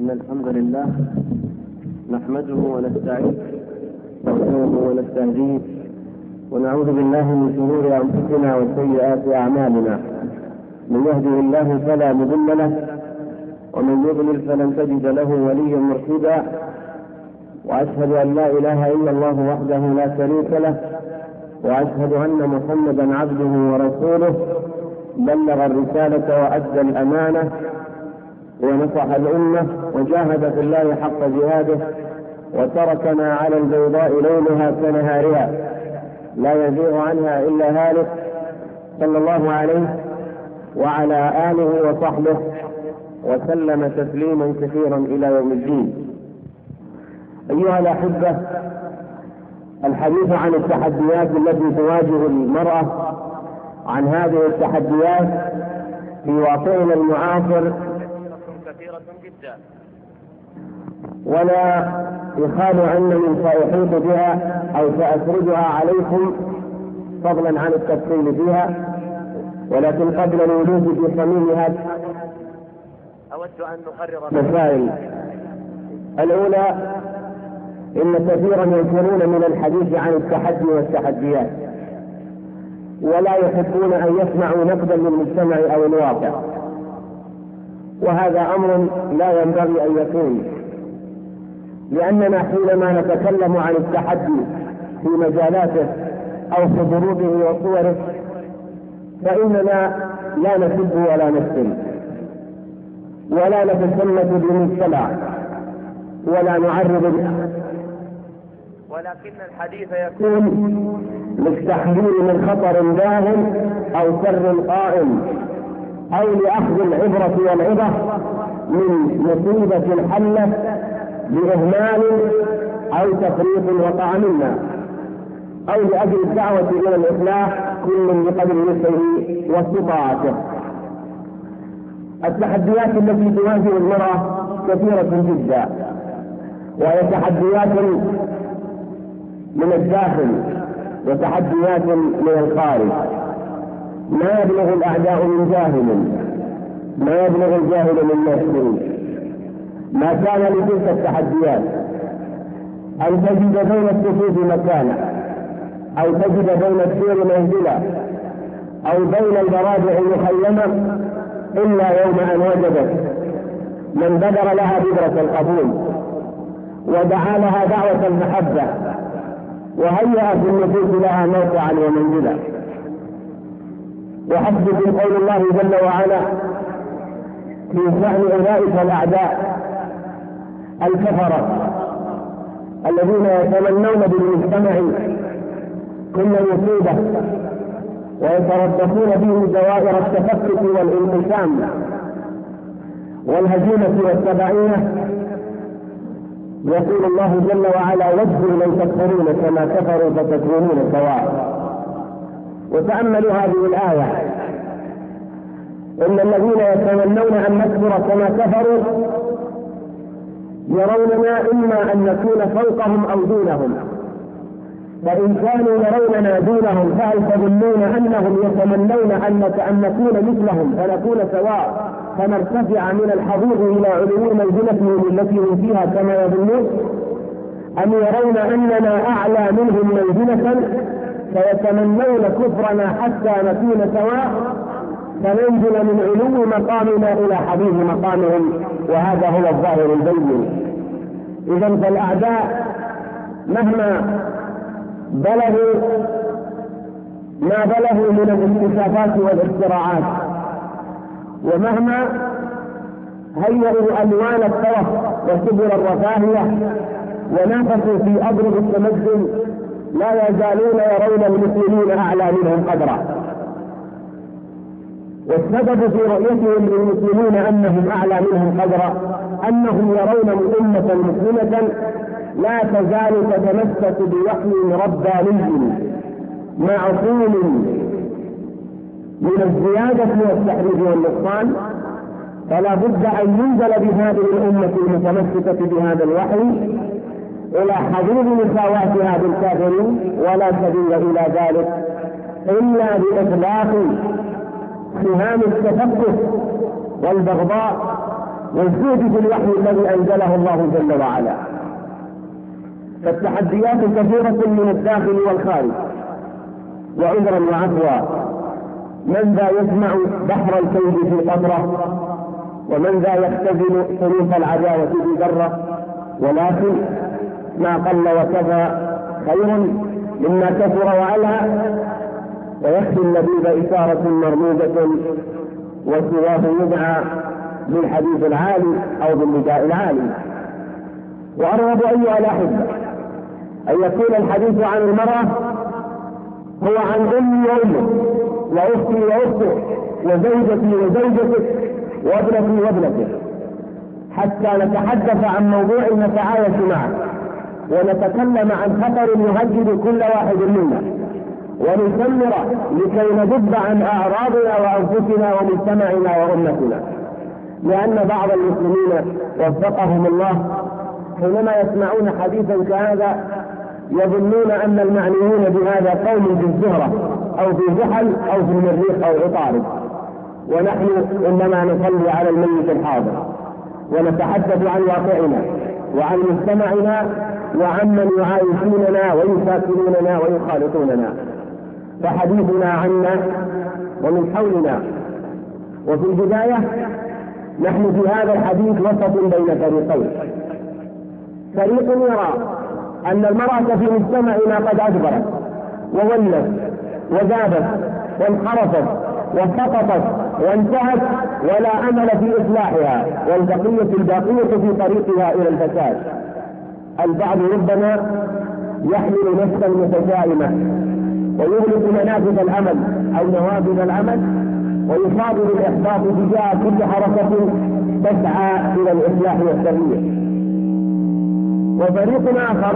إن الحمد لله نحمده ونستعينه ونستهديه ونعوذ بالله من شرور أنفسنا وسيئات أعمالنا. من يهده الله فلا مضل له ومن يضلل فلن تجد له وليا مرشدا، وأشهد أن لا إله إلا الله وحده لا شريك له، وأشهد أن محمدا عبده ورسوله بلغ الرسالة وأدى الأمانة ونصح الأمة وجاهد في الله حق جهاده، وتركنا على البيضاء ليلها كنهارها لا يزيغ عنها إلا هالك، صلى الله عليه وعلى آله وصحبه وسلم تسليما كثيرا إلى يوم الدين. أيها الأحبة، الحديث عن التحديات التي تواجه المرأة، عن هذه التحديات في واقعنا المعاصر كثيرة جدا، ولا يخال عنني سأحيط بها أو سأسردها عليكم فضلا عن التفصيل فيها، ولكن قبل الوجود في صميمها أود أن نقرر مسائل. الأولى، إن كثيرا ينفرون من الحديث عن التحدي والتحديات، ولا يحبون أن يسمعوا نقدا للمجتمع أو الواقع، وهذا أمر لا ينبغي أن يكون، لأننا حينما نتكلم عن التحدي في مجالاته أو في ضروبه وصوره فإننا لا نسب ولا نشتم ولا نتسمت بالمجتمع ولا نعرض، ولكن الحديث يكون للتحذير من خطر داهم أو شر قائم، أو لأخذ العبرة والعظة من مصيبة حلت بإهمال أو تفريط وقع منا، أو لأجل الدعوة إلى الإصلاح كل بقدر نفسه واستطاعته. التحديات التي تواجه المرأة كثيرة جدا، وهي تحديات من الداخل وتحديات من الخارج. ما يبلغ الأعداء من جاهل، ما يبلغ الجاهل من نفسه. ما كان لتلك التحديات أن تجد بين الصفوف مكانا، أو تجد بين السور منزلا، أو بين البرادع مخيمة، إلا يوم أن وجدت من بدر لها بذرة القبول ودعا لها دعوة المحبة وهيأ في النفوس لها موقعا ومنزلا. وحسبكم قول الله جل وعلا في شأن أولئك الأعداء الكفرة الذين يتمنون بالمجتمع كل مصيبة ويتربصون به دوائر التفكك والانقسام والهزيمة والتبعية. يقول الله جل وعلا: ودوا لو تكفرون كما كفروا فتكونون سواء. وتأملوا هذه الآية: إن الذين يتمنون أن نكفر كما كفروا يروننا إما أن نكون فوقهم أو دونهم، فإن كانوا يروننا دونهم فهل تظنون أنهم يتمنون أن نكون مثلهم فنكون سواء، فنرتفع من الحضور إلى علو منزلتهم التي هم فيها كما يظنون؟ أم يرون أننا أعلى منهم منزلة فيتمنون كفرنا حتى نكون سواء، فننزل من علو مقامنا إلى حضيض مقامهم، وهذا هو الظاهر البين. إذن فالأعداء مهما بلغوا ما بلغوا من الاكتشافات والاختراعات، ومهما هيئوا ألوان الترف وسبل الرفاهية ونافسوا في أضرب التمدن، لا يزالون يرون المسلمين أعلى منهم قدرا. والسبب في رؤيتهم للمسلمين أنهم أعلى منهم قدرا أنهم يرون أمة مسلمة لا تزال تتمسك بوحي رباني معصوم من الزيادة والتحريف والنقصان، فلا بد أن ينزل بهذه الأمة المتمسكة بهذا الوحي إلى حضور مساواتها بالكافرين، ولا سبيل إلى ذلك إلا بإطلاق سهام التفكك والبغضاء والزهد في الوحي الذي أنزله الله جل وعلا. فالتحديات كثيرة من الداخل والخارج. وعذرا وعفوا، من ذا يسمع بحر الكيد في قطرة، ومن ذا يختزن صنوف العداوة في ذرة، ولكن ما قل وكفى خير مما كثر وعلى، ويكفي اللبيب إشارة مرموزة وسواه يدعى بالحديث العالي أو بالنداء العالي. وأرغب أيها الأحبة أن يكون الحديث عن المرأة هو عن أمي وأمك وأختي وأختك وزوجتي وزوجتك وابنتي وابنتك، حتى نتحدث عن موضوع نتعايش معه ونتكلم عن خطر يهدد كل واحد منا، ونثمر لكي ندب عن أعراضنا وأنفسنا ومجتمعنا وأمتنا. لأن بعض المسلمين وفقهم الله حينما يسمعون حديثا كهذا يظنون أن المعنيين بهذا قوم في الزهرة أو في زحل أو في المريخ أو عطارد، ونحن إنما نصلي على الميت الحاضر ونتحدث عن واقعنا وعن مجتمعنا وعمن يعايشوننا ويساكنوننا ويخالطوننا. فحديثنا عنا ومن حولنا. وفي البداية نحن في هذا الحديث وسط بين فريقين. فريق يرى أن المرأة في مجتمعنا قد أدبرت وولت وذابت وانحرفت وسقطت وانتهت ولا أمل في إصلاحها، والبقية الباقية في طريقها إلى الفساد. البعض ربما يحمل نفسا متشائمة ويغلق منافذ العمل أو نوافذ العمل ويصاب بالإحباط تجاه كل حركة تسعى إلى الإصلاح والتغيير. وفريق آخر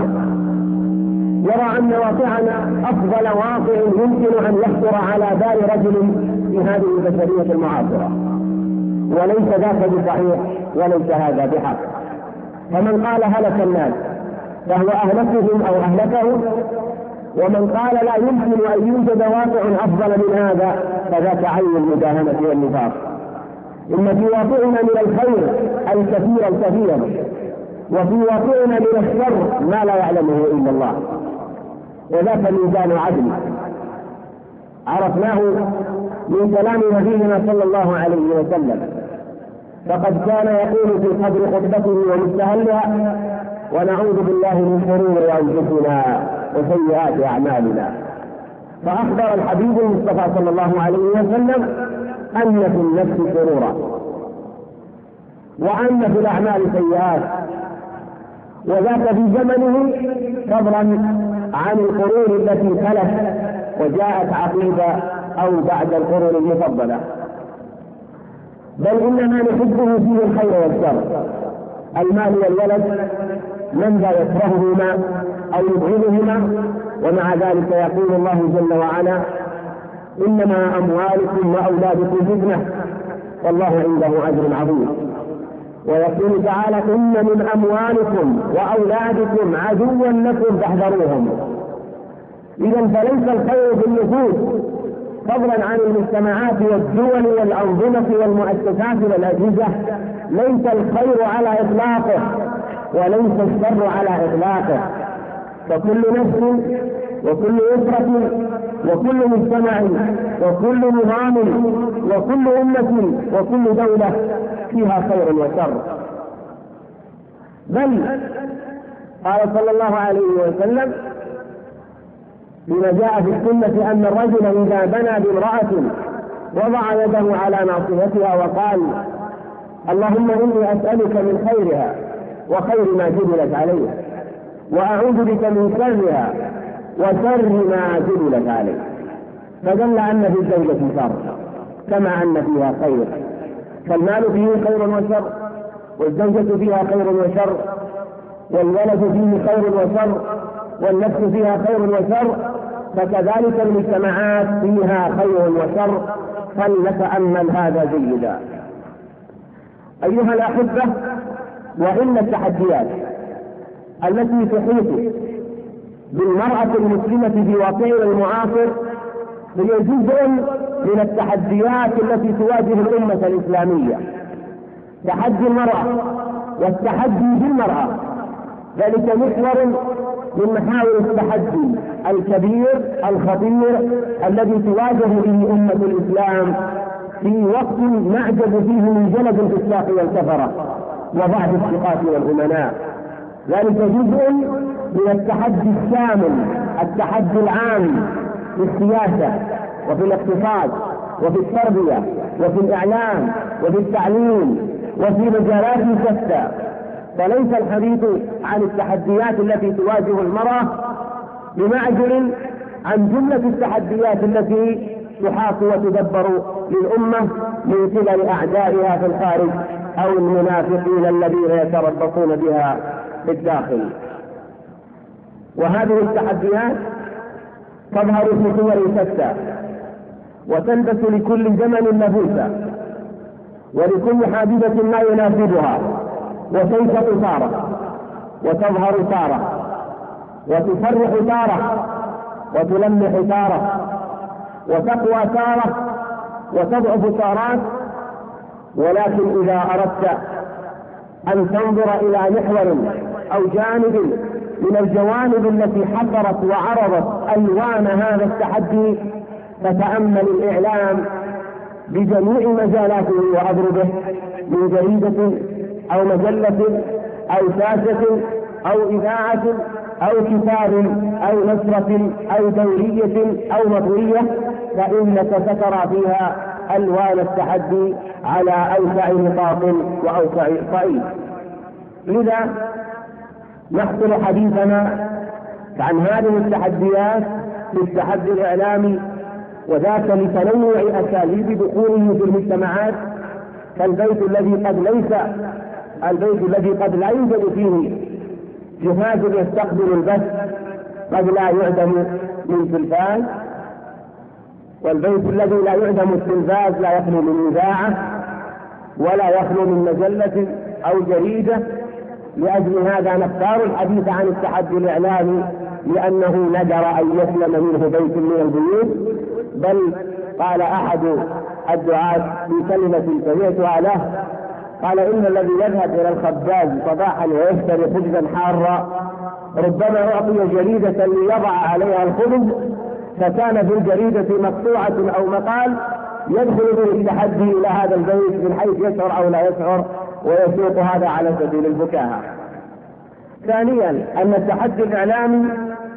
يرى أن واقعنا أفضل واقع يمكن أن يخطر على بال رجل في هذه البشرية المعاصرة، وليس ذاك بصحيح وليس هذا بحق. فمن قال هلك الناس فهو أهلكهم أو أهلكهم، ومن قال لا يمكن أن يوجد واقع أفضل من هذا فذاك عين المداهنة والنفاق. إن في واقعنا من الخير الكثير وفي واقعنا من الشر ما لا يعلمه إلا الله، وذاك ميزان عدل عرفناه من كلام نبينا صلى الله عليه وسلم. فقد كان يقول في قدر خطبته ومستهلها: ونعوذ بالله من شرور أنفسنا وسيئات أعمالنا. فأخبر الحبيب المصطفى صلى الله عليه وسلم أن في النفس شرورا وأن في الأعمال سيئات، وذاك في زمنه فضلا عن القرون التي خلت وجاءت عقيدة أو بعد القرون المفضلة. بل إنما نحبه فيه الخير والشر، المال والولد، من ذا يكرههما أو يبغضهما، ومع ذلك يقول الله جل وعلا: إنما أموالكم وأولادكم فتنة والله عنده أجر عظيم. ويقول تعالى: إن من أموالكم وأولادكم عدوا لكم فاحذروهم. إذا فليس الخير في النفوس فضلا عن المجتمعات والدول والأنظمة والمؤسسات والأجهزة، ليس الخير على إطلاقه وليس الشر على إطلاقه. فكل نفس وكل أسرة وكل مجتمع وكل نظام وكل أمة وكل دولة فيها خير وشر. بل قال صلى الله عليه وسلم بما جاء في السنة أن الرجل إذا بنى بامرأة وضع يده على ناصيتها وقال: اللهم إني أسألك من خيرها وخير ما جبلت عليه، وأعوذ بك من شرها وشر ما جبلت عليه، فدل أن في الزوجة شر كما أن فيها خير. فالمال فيه خير وشر، والزوجة فيها خير وشر، والولد فيه خير وشر، والنفس فيها خير وشر، فكذلك المجتمعات فيها خير وشر. فلنتأمل هذا جيدا. أيها الأحبة، وإن التحديات التي تحيط بالمرأة المسلمة في واقعنا المعاصر هي جزء من التحديات التي تواجه الأمة الإسلامية، تحدي المرأة والتحدي بالمرأة، ذلك محور من محاور التحدي الكبير الخطير الذي تواجه به أمة الإسلام في وقت نعجب فيه من جلد الفساق والكفرة وضعف الثقات والأمناء. ذلك جزء من التحدي الشامل، التحدي العام في السياسة وفي الاقتصاد وفي التربية وفي الإعلام وفي التعليم وفي مجالات شتى. فليس الحديث عن التحديات التي تواجه المرأة بمعزل عن جملة التحديات التي تحاط وتدبر للأمة من قبل أعدائها في الخارج أو المنافقين الذين يتربصون بها في الداخل. وهذه التحديات تظهر في صور شتى، وتلبس لكل زمن لبوسا، ولكل حادثة ما يناسبها، وتنشط تارة وتظهر تارة، وتفرح تارة وتلمح تارة، وتقوى تارة وتضعف تارات. ولكن إذا أردت أن تنظر إلى محور أو جانب من الجوانب التي حضرت وعرضت ألوان هذا التحدي، فتأمل الإعلام بجميع مجالاته وأضربه، من جريدة أو مجلة أو شاشة أو إذاعة أو كتاب أو نشرة أو دورية أو مطوية، فإنك سترى فيها ألوان التحدي على أوسع نطاق وأوسع صعيد. لذا نحصل حديثنا عن هذه التحديات في التحدي الإعلامي، وذاك لتنوع أساليب دخوله في المجتمعات، كالبيت الذي قد لا يوجد فيه جهاز يستقبل البث، قد لا يعدم من تلفاز، والبيت الذي لا يعدم التلفاز لا يخلو من إذاعة ولا يخلو من مجلة أو جريدة. لأجل هذا نختار الحديث عن التحدي الإعلامي، لأنه ندر أن يسلم منه بيت من البيوت. بل قال أحد الدعاة في كلمة سمعتها له، قال: إن الذي يذهب إلى الخباز صباحا ويشتري خبزا حارا ربما أعطي جريدة ليضع عليها الخبز، فكان في الجريدة مقطوعة أو مقال يدخل به التحدي إلى هذا البيت من حيث يشعر أو لا يشعر، ويسوق هذا على سبيل الفكاهة. ثانيا، أن التحدي الإعلامي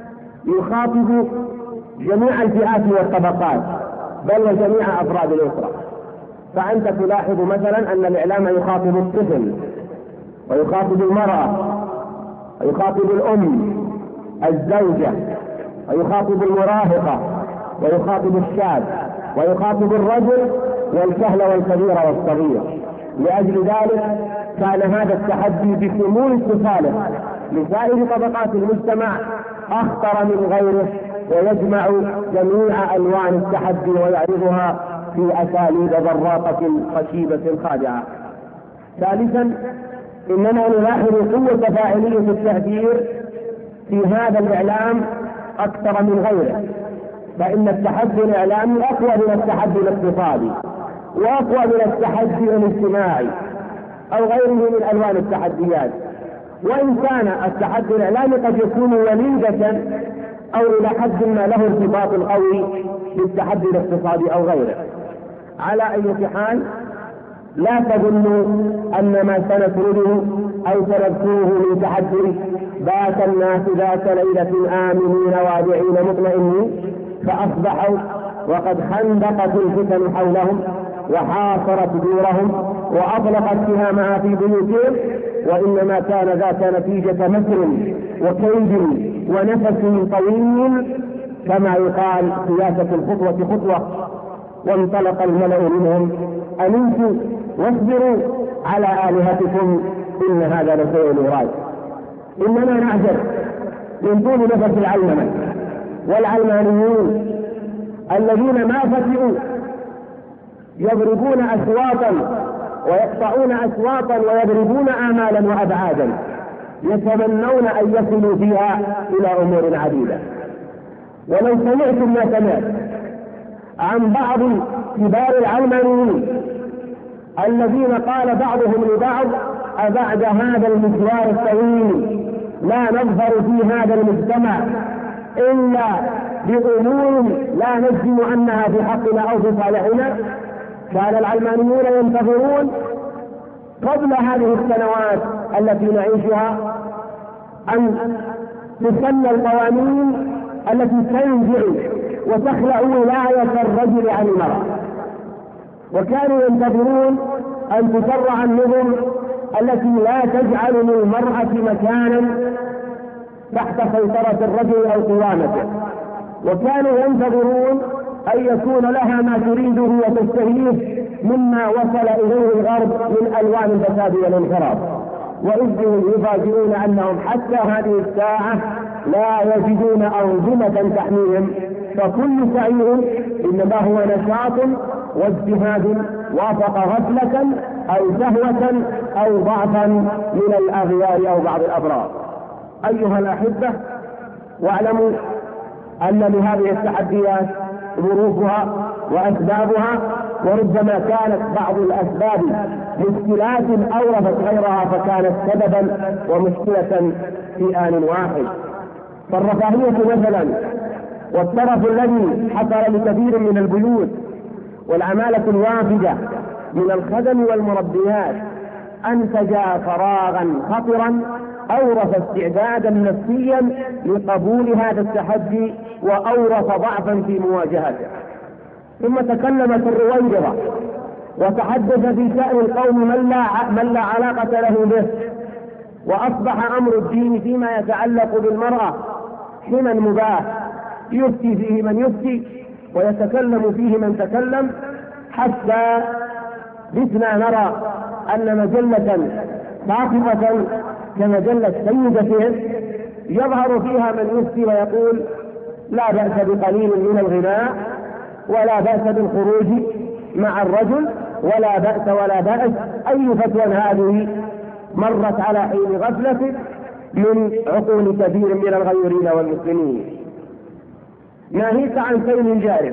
يخاطب جميع الفئات والطبقات، بل وجميع أفراد الأسرة. فأنت تلاحظ مثلا أن الإعلام يخاطب الطفل، ويخاطب المرأة، ويخاطب الأم، الزوجة، ويخاطب المراهقة، ويخاطب الشاب، ويخاطب الرجل والكهل والكبير والصغير. لأجل ذلك كان هذا التحدي بشمول اتصاله لسائر طبقات المجتمع أخطر من غيره، ويجمع جميع ألوان التحدي ويعرضها في أساليب براقة خشيبة خادعة. ثالثا، إننا نلاحظ قوة فاعلية التأثير في هذا الإعلام أكثر من غيره، فإن التحدي الإعلامي أقوى من التحدي الاقتصادي، وأقوى من التحدي الاجتماعي أو غيره من ألوان التحديات. وإن كان التحدي الإعلامي قد يكون وليدة أو إلى حد ما له ارتباط قوي بالتحدي الاقتصادي أو غيره. على أي حال، لا تظنوا أن ما سنسرده أو سنذكره من تحدي بات الناس ذات ليلة آمنين وادعين مطمئنين فأصبحوا وقد خندقت الفتن حولهم وحاصرت دورهم وأطلقت سهامها في بيوتهم، وإنما كان ذات نتيجة مكر وكيد ونفس طويل، كما يقال سياسة الخطوة خطوة. وانطلق الملأ منهم: أمنتم واصبروا على آلهتكم إن هذا لشيء يراد. إننا نعجب من طول نفس العلمنة والعلمانيين الذين ما فتئوا يضربون أشواطا ويقطعون أشواطا ويضربون آمالا وأبعادا، يتمنون أن يصلوا فيها إلى أمور عديدة. ولو سمعتم ما سمعت عن بعض كبار العلمانيين الذين قال بعضهم لبعض: أبعد هذا المشوار الطويل لا نظفر في هذا المجتمع إلا بأمور لا نجزم أنها في حقنا أو في صالحنا. كان العلمانيون ينتظرون قبل هذه السنوات التي نعيشها أن تسن القوانين التي تنزع وتخلع ولاية الرجل عن المرأة، وكانوا ينتظرون أن تشرع النظم التي لا تجعل للمرأة مكانا تحت سيطرة الرجل أو قوامته، وكانوا ينتظرون أن يكون لها ما تريده وتشتهيه مما وصل إليه الغرب من ألوان الفساد والانحراف. وإذ يفاجئون أنهم حتى هذه الساعة لا يجدون أنظمة تحميهم، فكل سعيهم إنما هو نشاط واجتهاد وافق غفلة أو سهوة أو ضعفا من الأغيار أو بعض الأضرار. أيها الأحبة، واعلموا أن لهذه التحديات ظروفها وأسبابها، وربما كانت بعض الأسباب مشكلات أورثت غيرها فكانت سببا ومشكلة في آن واحد. فالرفاهية مثلا والترف الذي حصل لكثير من البيوت والعمالة الوافدة من الخدم والمربيات أنتج فراغا خطرا أورث استعدادا نفسيا لقبول هذا التحدي وأورث ضعفا في مواجهته. ثم تكلمت الرويبضة وتحدث في شأن القوم من لا علاقة له به، وأصبح أمر الدين فيما يتعلق بالمرأة حما مباح يفتي فيه من يفتي ويتكلم فيه من تكلم، حتى بثنا نرى أن مجلة ساقطة كمجلة سيدة يظهر فيها من يفتي ويقول: لا بأس بقليل من الغناء، ولا بأس بالخروج مع الرجل، ولا بأس ولا بأس. أي فتوى هذه مرت على حين غفلة من عقول كثير من الغيورين والمسلمين. ناهيك عن سيل جارف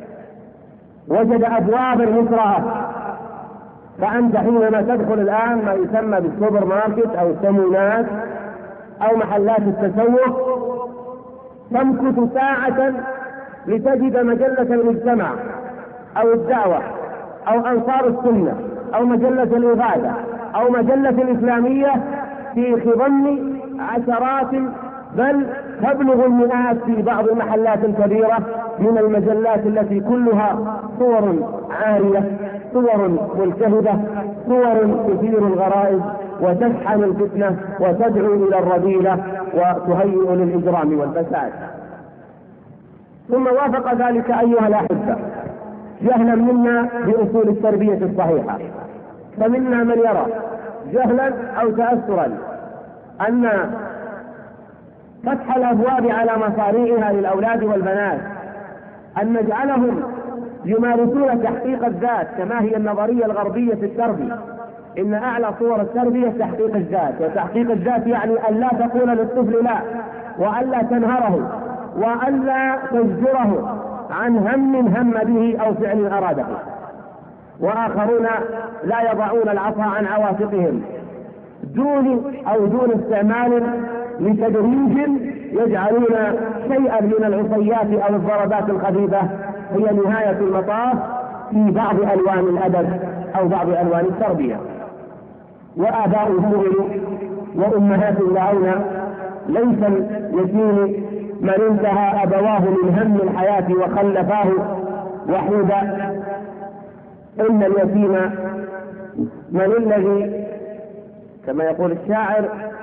وجد أبواب المسرعة، فأنت حينما تدخل الآن ما يسمى بالسوبر ماركت أو السمونات أو محلات التسوق تمكث ساعة لتجد مجلة المجتمع أو الدعوة أو أنصار السنة أو مجلة الإغاثة أو مجلة الإسلامية في خضم عشرات بل تبلغ المئات في بعض المحلات الكبيرة من المجلات التي كلها صور عارية، صور ملتهبة، صور تثير الغرائز وتشحن الفتنة وتدعو إلى الرذيلة وتهيئ للإجرام والفساد. ثم وافق ذلك أيها الأحبة جهلا منا بأصول التربية الصحيحة، فمنا من يرى جهلا أو تأثرا أن فتح الأبواب على مصاريعها للأولاد والبنات أن نجعلهم يمارسون تحقيق الذات كما هي النظرية الغربية في التربية. إن أعلى صور التربية تحقيق الذات، وتحقيق الذات يعني أن لا تقول للطفل لا، وأن لا تنهره، وأن لا تزجره عن هم به أو فعل أراده. وآخرون لا يضعون العصا عن عواتقهم دون استعمال لتدريج يجعلون شيئا من العصيات أو الضربات الخفيفة هي نهاية المطاف في بعض ألوان الأدب أو بعض ألوان التربية. وآباء شغلوا وأمهات دعونا، ليس اليتيم من انتهى أبواه من هم الحياة وخلفاه وحيدا، إن اليتيم من الذي كما يقول الشاعر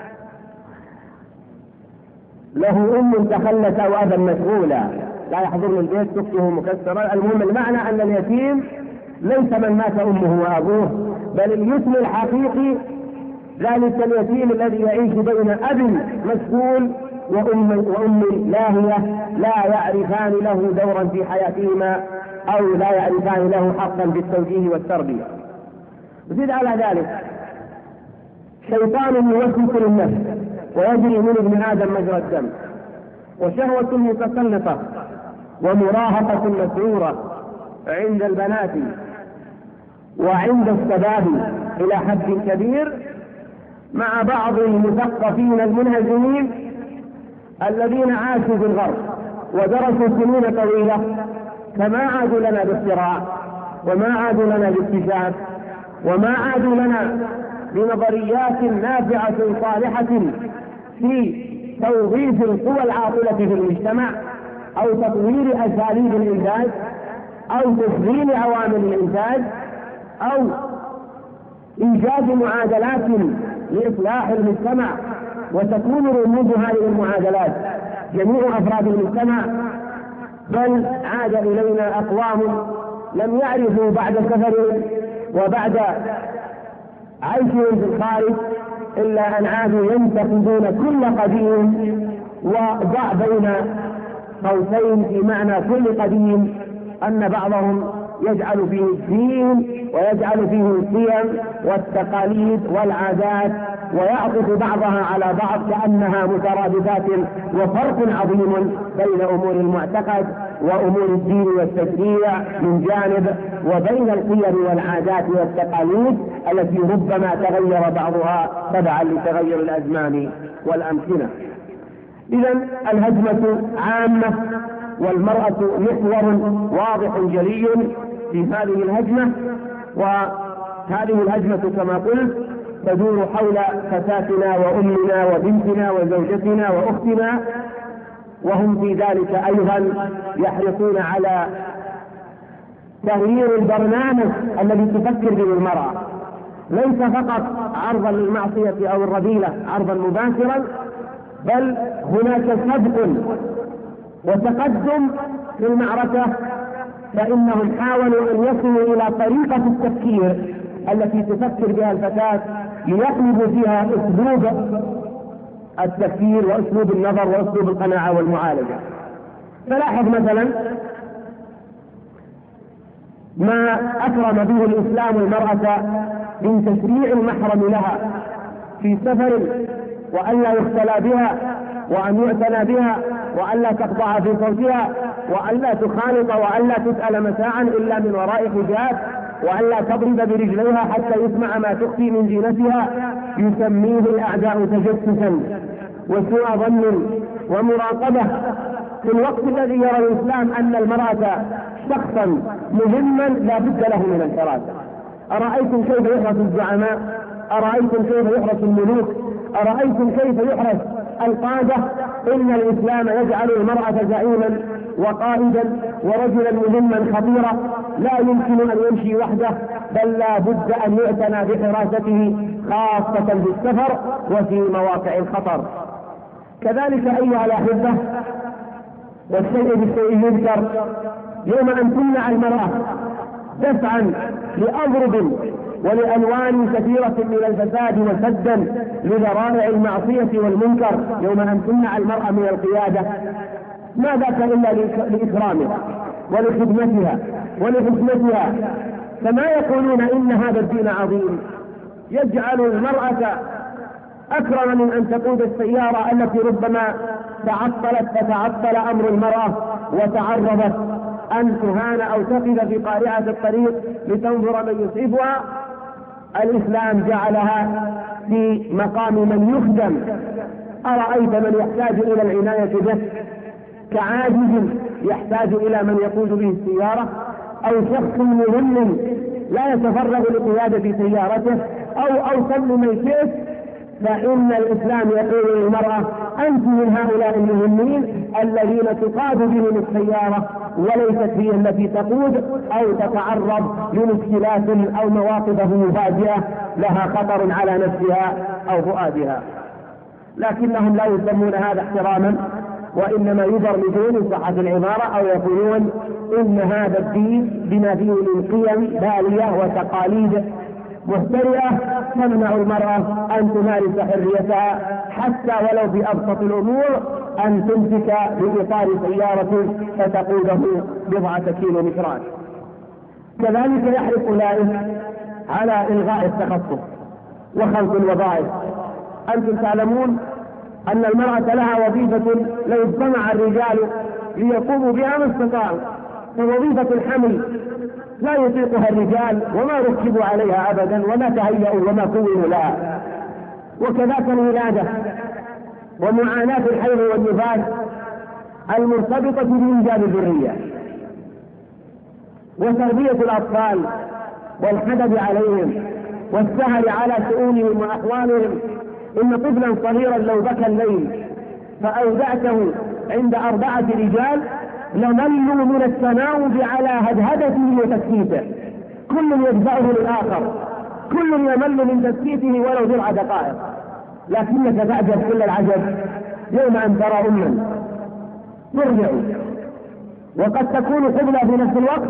له أم تخلت أو أبا مشغولا لا يحضر من البيت تكته مكسرا. المهم المعنى أن اليتيم ليس من مات أمه وأبوه، بل اليتم الحقيقي ذلك اليتيم الذي يعيش بين أب مسؤول وأم لاهية لا يعرفان له دورا في حياتهما أو لا يعرفان له حقا بالتوجيه والتربية. زد على ذلك شيطان يوسوس للنفس ويجري من ابن آدم مجرى الدم، وشهوة متسلطة، ومراهقة مسعورة عند البنات، وعند الشباب إلى حد كبير، مع بعض المثقفين المنهزمين الذين عاشوا في الغرب ودرسوا سنين طويلة، فما عادوا لنا باختراع، وما عادوا لنا باكتشاف، وما عادوا لنا بنظريات نافعة صالحة في توظيف القوى العاطلة في المجتمع، أو تطوير أساليب الإنتاج، أو تسهيل عوامل الإنتاج، أو إيجاد معادلات لإصلاح المجتمع، وتكون رموز هذه المعادلات جميع أفراد المجتمع. بل عاد إلينا أقوام لم يعرفوا بعد سفرهم وبعد عيشهم في الخارج إلا أن عادوا ينتقدون كل قديم، وضع بين قوسين في معنى كل قديم أن بعضهم يجعل فيه الدين ويجعل فيه القيم والتقاليد والعادات، ويعطف بعضها على بعض كأنها مترادفات، وفرق عظيم بين أمور المعتقد وأمور الدين والتشريع من جانب، وبين القيم والعادات والتقاليد التي ربما تغير بعضها تبعا لتغير الأزمان والأمكنة. إذن الهجمة عامة، والمرأة محور واضح جلي في هذه الهجمة. وهذه الهجمة كما قلت تدور حول فتاتنا وأمنا وبنتنا وزوجتنا وأختنا، وهم في ذلك أيضا يحرصون على تغيير البرنامج الذي تفكر به المرأة، ليس فقط عرضا للمعصية أو الرذيلة عرضا مباشرا، بل هناك سبق وتقدم في المعركة، فإنهم حاولوا أن يصلوا إلى طريقة التفكير التي تفكر بها الفتاة، ليقلبوا فيها أسلوب التفكير وأسلوب النظر وأسلوب القناعة والمعالجة. فلاحظ مثلا ما أكرم به الإسلام المرأة من تشريع المحرم لها في سفر، وألا يختلى بها، وأن يعتنى بها، وألا تخضع في صوتها، وألا تخالط، وألا تسأل مساعا إلا من وراء حجاب، وألا تضرب برجليها حتى يسمع ما تخفي من زينتها. يسميه الأعداء تجسسا وسوء ظن ومراقبة، في الوقت الذي يرى الإسلام أن المرأة شخصا مهما لا بد له من الحراسة. أرأيتم كيف يحرس الزعماء؟ أرأيتم كيف يحرس الملوك؟ أرأيتم كيف يحرس القادة؟ إن الإسلام يجعل المرأة زعيما وقائدا ورجلا مهما خطيرا، لا يمكن أن يمشي وحده، بل لا بد أن يعتنى بحراسته خاصة في السفر وفي مواقع الخطر. كذلك أيها الأحبة، والشيء بالشيء يذكر، يوم أن تمنع المرأة دفعا لأضرب ولألوان كثيرة من الفساد وسدا لذرائع المعصية والمنكر، يوم أن تمنع المرأة من القيادة، ما ذاك إلا لإكرامها ولخدمتها ولحكمتها. كما يقولون إن هذا الدين عظيم، يجعل المرأة أكرم من أن تقود السيارة التي ربما تعطلت فتعطل أمر المرأة وتعرضت أن تهان أو تقف في قارعة الطريق لتنظر من يسعفها. الإسلام جعلها في مقام من يخدم. أرأيت من يحتاج إلى العناية به كعاجز يحتاج إلى من يقود به السيارة، أو شخص مهم لا يتفرغ لقيادة سيارته، أو صل ميتات، فإن الإسلام يقول للمرأة أنت من هؤلاء المهمين الذين تقاد بهم السيارة، وليست هي التي تقود أو تتعرض لمشكلات أو مواقف مفاجئة لها خطر على نفسها أو فؤادها. لكنهم لا يسمون هذا احتراما، وإنما يبرمجون صحة العبارة أو يقولون إن هذا الدين بما فيه من قيم بالية وتقاليد مهترئة تمنع المرأة أن تمارس حريتها، حتى ولو في أبسط الأمور، أن تمسك بإطار سيارة فتقوده بضعة كيلومترات. كذلك يحرص أولئك على إلغاء التخصص وخلق الوظائف. أنتم تعلمون أن المرأة لها وظيفة لو اجتمع الرجال ليقوموا بها ما استطاعوا، فوظيفة الحمل لا يطيقها الرجال وما ركبوا عليها أبدا وما تهيأوا وما كونوا لها. وكذلك الولادة ومعاناة الحيض والنفاس المرتبطة بإنجاب الذرية وتربية الأطفال والحدث عليهم والسهر على شؤونهم وأحوالهم. إن طفلا صغيرا لو بكى الليل فأودعته عند 4 رجال لملوا من التناوب على هدهدته وتسكيته، كل يدفعه للآخر، كل يمل من تسكيته ولو 10 دقائق. لكنك تعجب كل العجب يوم أن ترى أما ترجع وقد تكون قبلة في نفس الوقت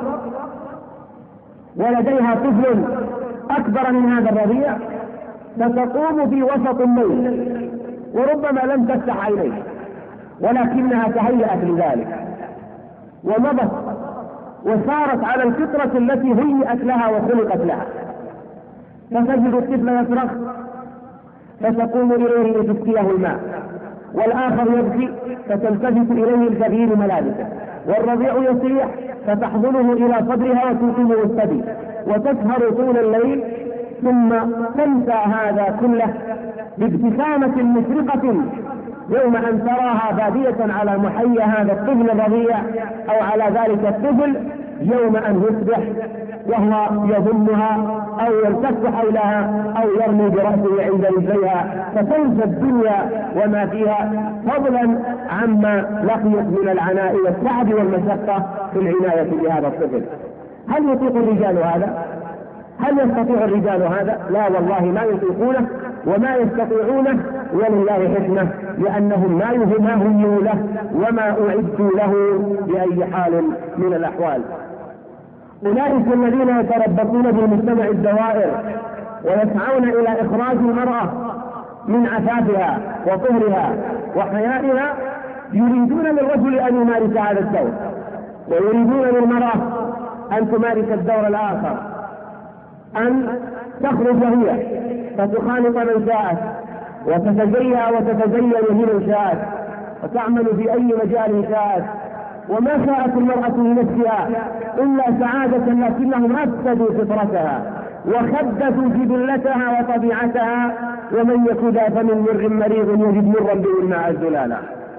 ولديها طفل أكبر من هذا الرضيع، فتقوم في وسط الليل وربما لم تفتح عينيه ولكنها تهيأت لذلك ومضت وصارت على الفطرة التي هيئت لها وخلقت لها، فتجد الطفل يصرخ فتقوم إليه لتسقيه الماء، والآخر يبكي فتلتفت إليه لتغيير ملابسه، والرضيع يصيح فتحضنه إلى صدرها وتلقمه الثدي وتسهر طول الليل، ثم تنسى هذا كله بابتسامة مشرقة يوم أن تراها بادية على محيا هذا الطفل الرضيع أو على ذلك الطفل يوم أن يصبح وهو يضمها أو يلتف حولها أو يرمي برأسه عند رجليها، فتنسى الدنيا وما فيها فضلا عما لقيت من العناء والتعب والمشقة في العناية بهذا الطفل. هل يطيق الرجال هذا؟ هل يستطيع الرجال هذا؟ لا والله ما يطيقونه وما يستطيعونه، ولله حكمة لأنهم ما يهموا له وما أعدوا له بأي حال من الأحوال. أولئك الذين يتربصون بالمجتمع الدوائر ويسعون إلى إخراج المرأة من عفافها وطهرها وحيائها، يريدون للرجل أن يمارس هذا الدور ويريدون للمرأة أن تمارس الدور الآخر، أن تخرج هي فتخالط من شاءت وتتزيى وتتزين من شاءت وتعمل في أي مجال شاءت، وما شاءت المرأة لنفسها إلا سعادة، لكنهم أفسدوا فطرتها وخبثوا جبلتها وطبيعتها. ومن يك ذا فمن مر مريض يجد مرا به الماء الزلالا.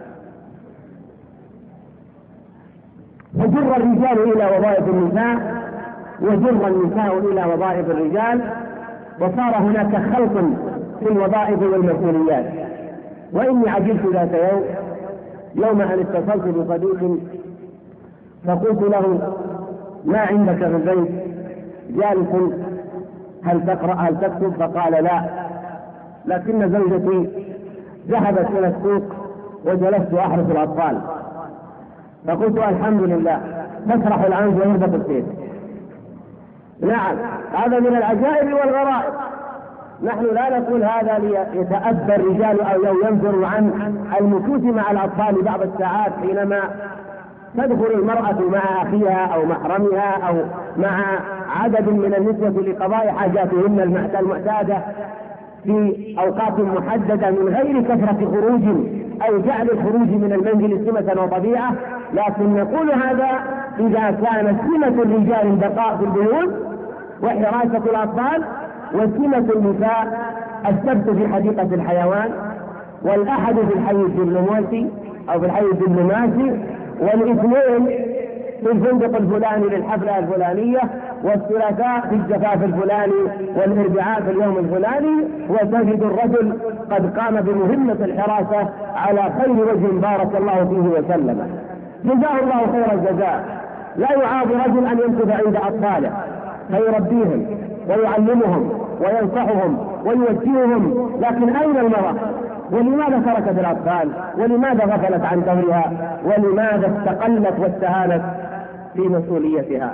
فجر الرجال إلى وظائف النساء وجر النساء إلى وظائف الرجال، وصار هناك خلط في الوظائف والمسؤوليات. وإني عجبت ذات يوم أن اتصلت بصديق فقلت له: ما عندك في البيت؟ جالس هل تقرأ هل تكتب؟ فقال: لا، لكن زوجتي ذهبت إلى السوق وجلست أحرس الأطفال. فقلت: الحمد لله، تسرح العنز ويربط السيف. نعم، هذا من العجائب والغرائب. نحن لا نقول هذا ليتأبى الرجال أو ينفروا عن المكوث مع الأطفال بعض الساعات حينما تدخل المرأة مع أخيها أو محرمها أو مع عدد من النسوة لقضاء حاجاتهن المعتادة في أوقات محددة من غير كثرة خروج أو جعل الخروج من المنزل سمة وطبيعة. لكن نقول هذا إذا كانت سمة الرجال البقاء في البيوت وحراسة الأطفال، وسمة النساء السبت في حديقة الحيوان، والأحد في الحي الدبلوماسي أو في الحي الدبلوماسي، والاثنين في الفندق الفلاني للحفلة الفلانية، والثلاثاء في الجفاف الفلاني، والاربعاء في اليوم الفلاني. وتجد الرجل قد قام بمهمة الحراسة على خير وجه بارك الله فيه وسلم، جزاه الله خير الجزاء. لا يعاب رجل أن يمكث عند أطفاله فيربيهم ويعلمهم وينصحهم ويوجههم، لكن أين المرأة؟ ولماذا تركت الأطفال؟ ولماذا غفلت عن دورها؟ ولماذا استقلت واستهانت في مسؤوليتها؟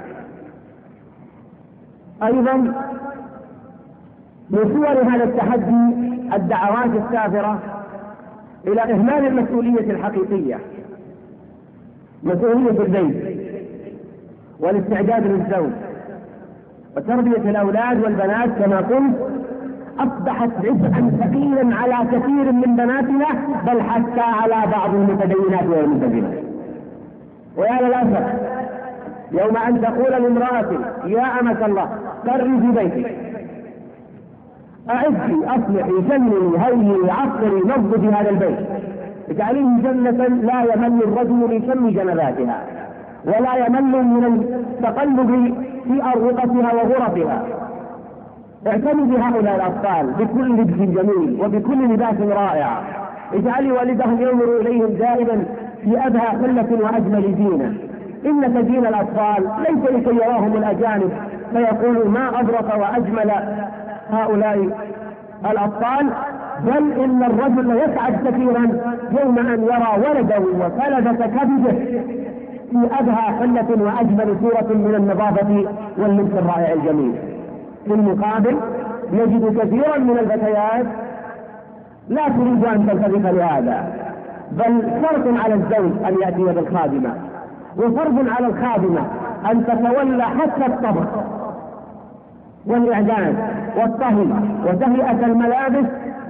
أيضا من صور هذا التحدي الدعوات السافرة إلى إهمال المسؤولية الحقيقية، مسؤولية البيت والاستعداد للزوج وتربية الأولاد والبنات كما قلت، أصبحت عبئا ثقيلا على كثير من بناتنا، بل حتى على بعض المتدينات والمتدينات. ويا للأسف يوم أن تقول لامرأة يا أمة الله قربي بيتك، أعدي أصلحي جنني هيئي عطري نظفي هذا البيت، اجعليه جنة لا يمل الرجل لشم جنباتها ولا يمل من التقلب في أروقتها وغرفها. اعتني بهؤلاء الأطفال بكل لبس جميل وبكل لباس رائع، اجعلي والدهم ينظر إليهم دائما في أبهى حلة وأجمل زينة. إن تزيين الأطفال ليس لكي يراهم الأجانب فيقولوا ما أبرق وأجمل هؤلاء الأطفال، بل إن الرجل يسعد كثيرا يوم أن يرى ولده وفلذة كبده في أبهى حلة وأجمل صورة من النظافة واللبس الرائع الجميل. في المقابل نجد كثيرا من الفتيات لا تريد أن تلتفت لهذا، بل فرض على الزوج أن يأتي بالخادمة، وفرض على الخادمة أن تتولى حتى الطبخ والإعداد والطهي وتهيئة الملابس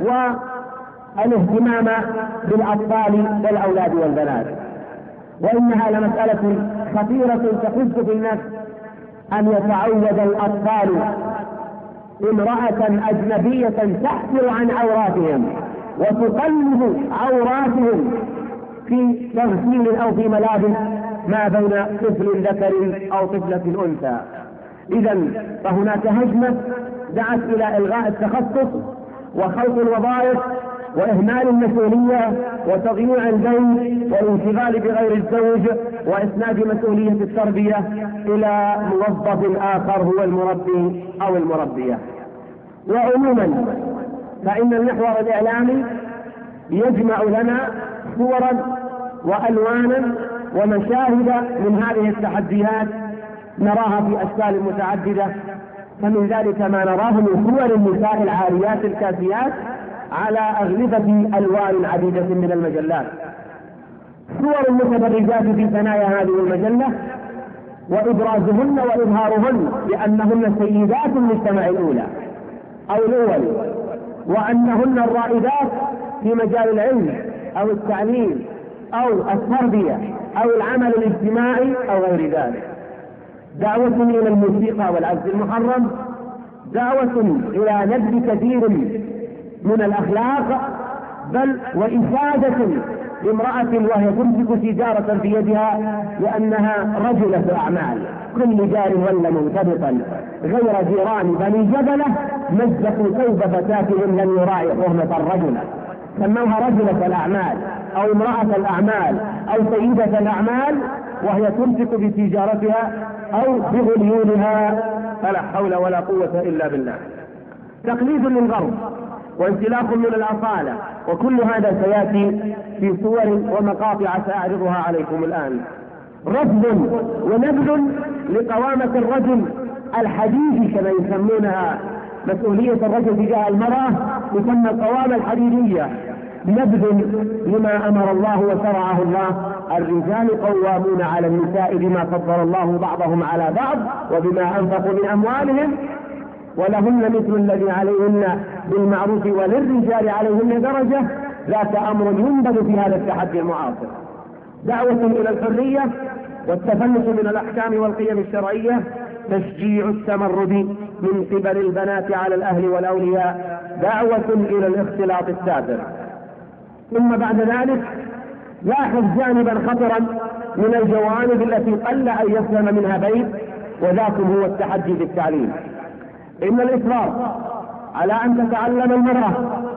والاهتمام بالأطفال والأولاد والبنات. وإنها لمسألة خطيرة تحث في النفس أن يتعود الأطفال امرأة أجنبية تحفر عن عوراتهم وتقلب عوراتهم في تغسيل أو في ملابس ما بين طفل ذكر أو طفلة أنثى. إذن فهناك هجمة دعت إلى إلغاء التخصص وخلط الوظائف وإهمال المسؤولية وتضييع البيت والانشغال بغير الزوج وإسناد مسؤولية التربية إلى موظف آخر هو المربي أو المربية. وعموما فإن المحور الإعلامي يجمع لنا صورا وألوانا ومشاهد من هذه التحديات نراها في أشكال متعددة، فمن ذلك ما نراه من صور النساء العاريات الكاسيات على أغلفة ألوان عديدة من المجلات، صور المتبرجات في ثنايا هذه المجلة وإبرازهن وإظهارهن بأنهن سيدات المجتمع الأولى أو الأول، وأنهن الرائدات في مجال العلم أو التعليم أو التربية أو العمل الاجتماعي أو غير ذلك. دعوة إلى الموسيقى والعزف المحرم، دعوة إلى نبذ كثير من الأخلاق، بل وإفادة لامرأة وهي تمسك سيجارة في يدها لأنها رجلة أعمال، كل جار ولى مرتبطا غير جيران بني جبلة مزقوا ثوب فتاة لم يراعي حرمة الرجل، سموها رجلة الأعمال أو امرأة الأعمال أو سيدة الأعمال وهي تمسك بسيجارتها أو بغليونها، فلا حول ولا قوة إلا بالله. تقليد للغرب وانسلاخ من الأصالة، وكل هذا سيأتي في صور ومقاطع سأعرضها عليكم الآن. رفض ونبذ لقوامة الرجل الحديدي كما يسمونها، مسؤولية الرجل تجاه المرأة تسمى القوامة الحديدية، نبذ لما أمر الله وشرعه الله: الرجال قوامون على النساء بما فضل الله بعضهم على بعض وبما أنفقوا من أموالهم ولهن مثل الذي عليهن بالمعروف وللرجال عليهن درجة. ذاك أمر ينبذ في هذا التحدي المعاصر. دعوة إلى الحرية والتفلت من الأحكام والقيم الشرعية، تشجيع التمرد من قبل البنات على الأهل والأولياء، دعوة إلى الاختلاط السافر. ثم بعد ذلك لاحظ جانبا خطرا من الجوانب التي قل أن يسلم منها بيت، وذاك هو التحدي في التعليم. إن الإصرار على أن تتعلم المرأة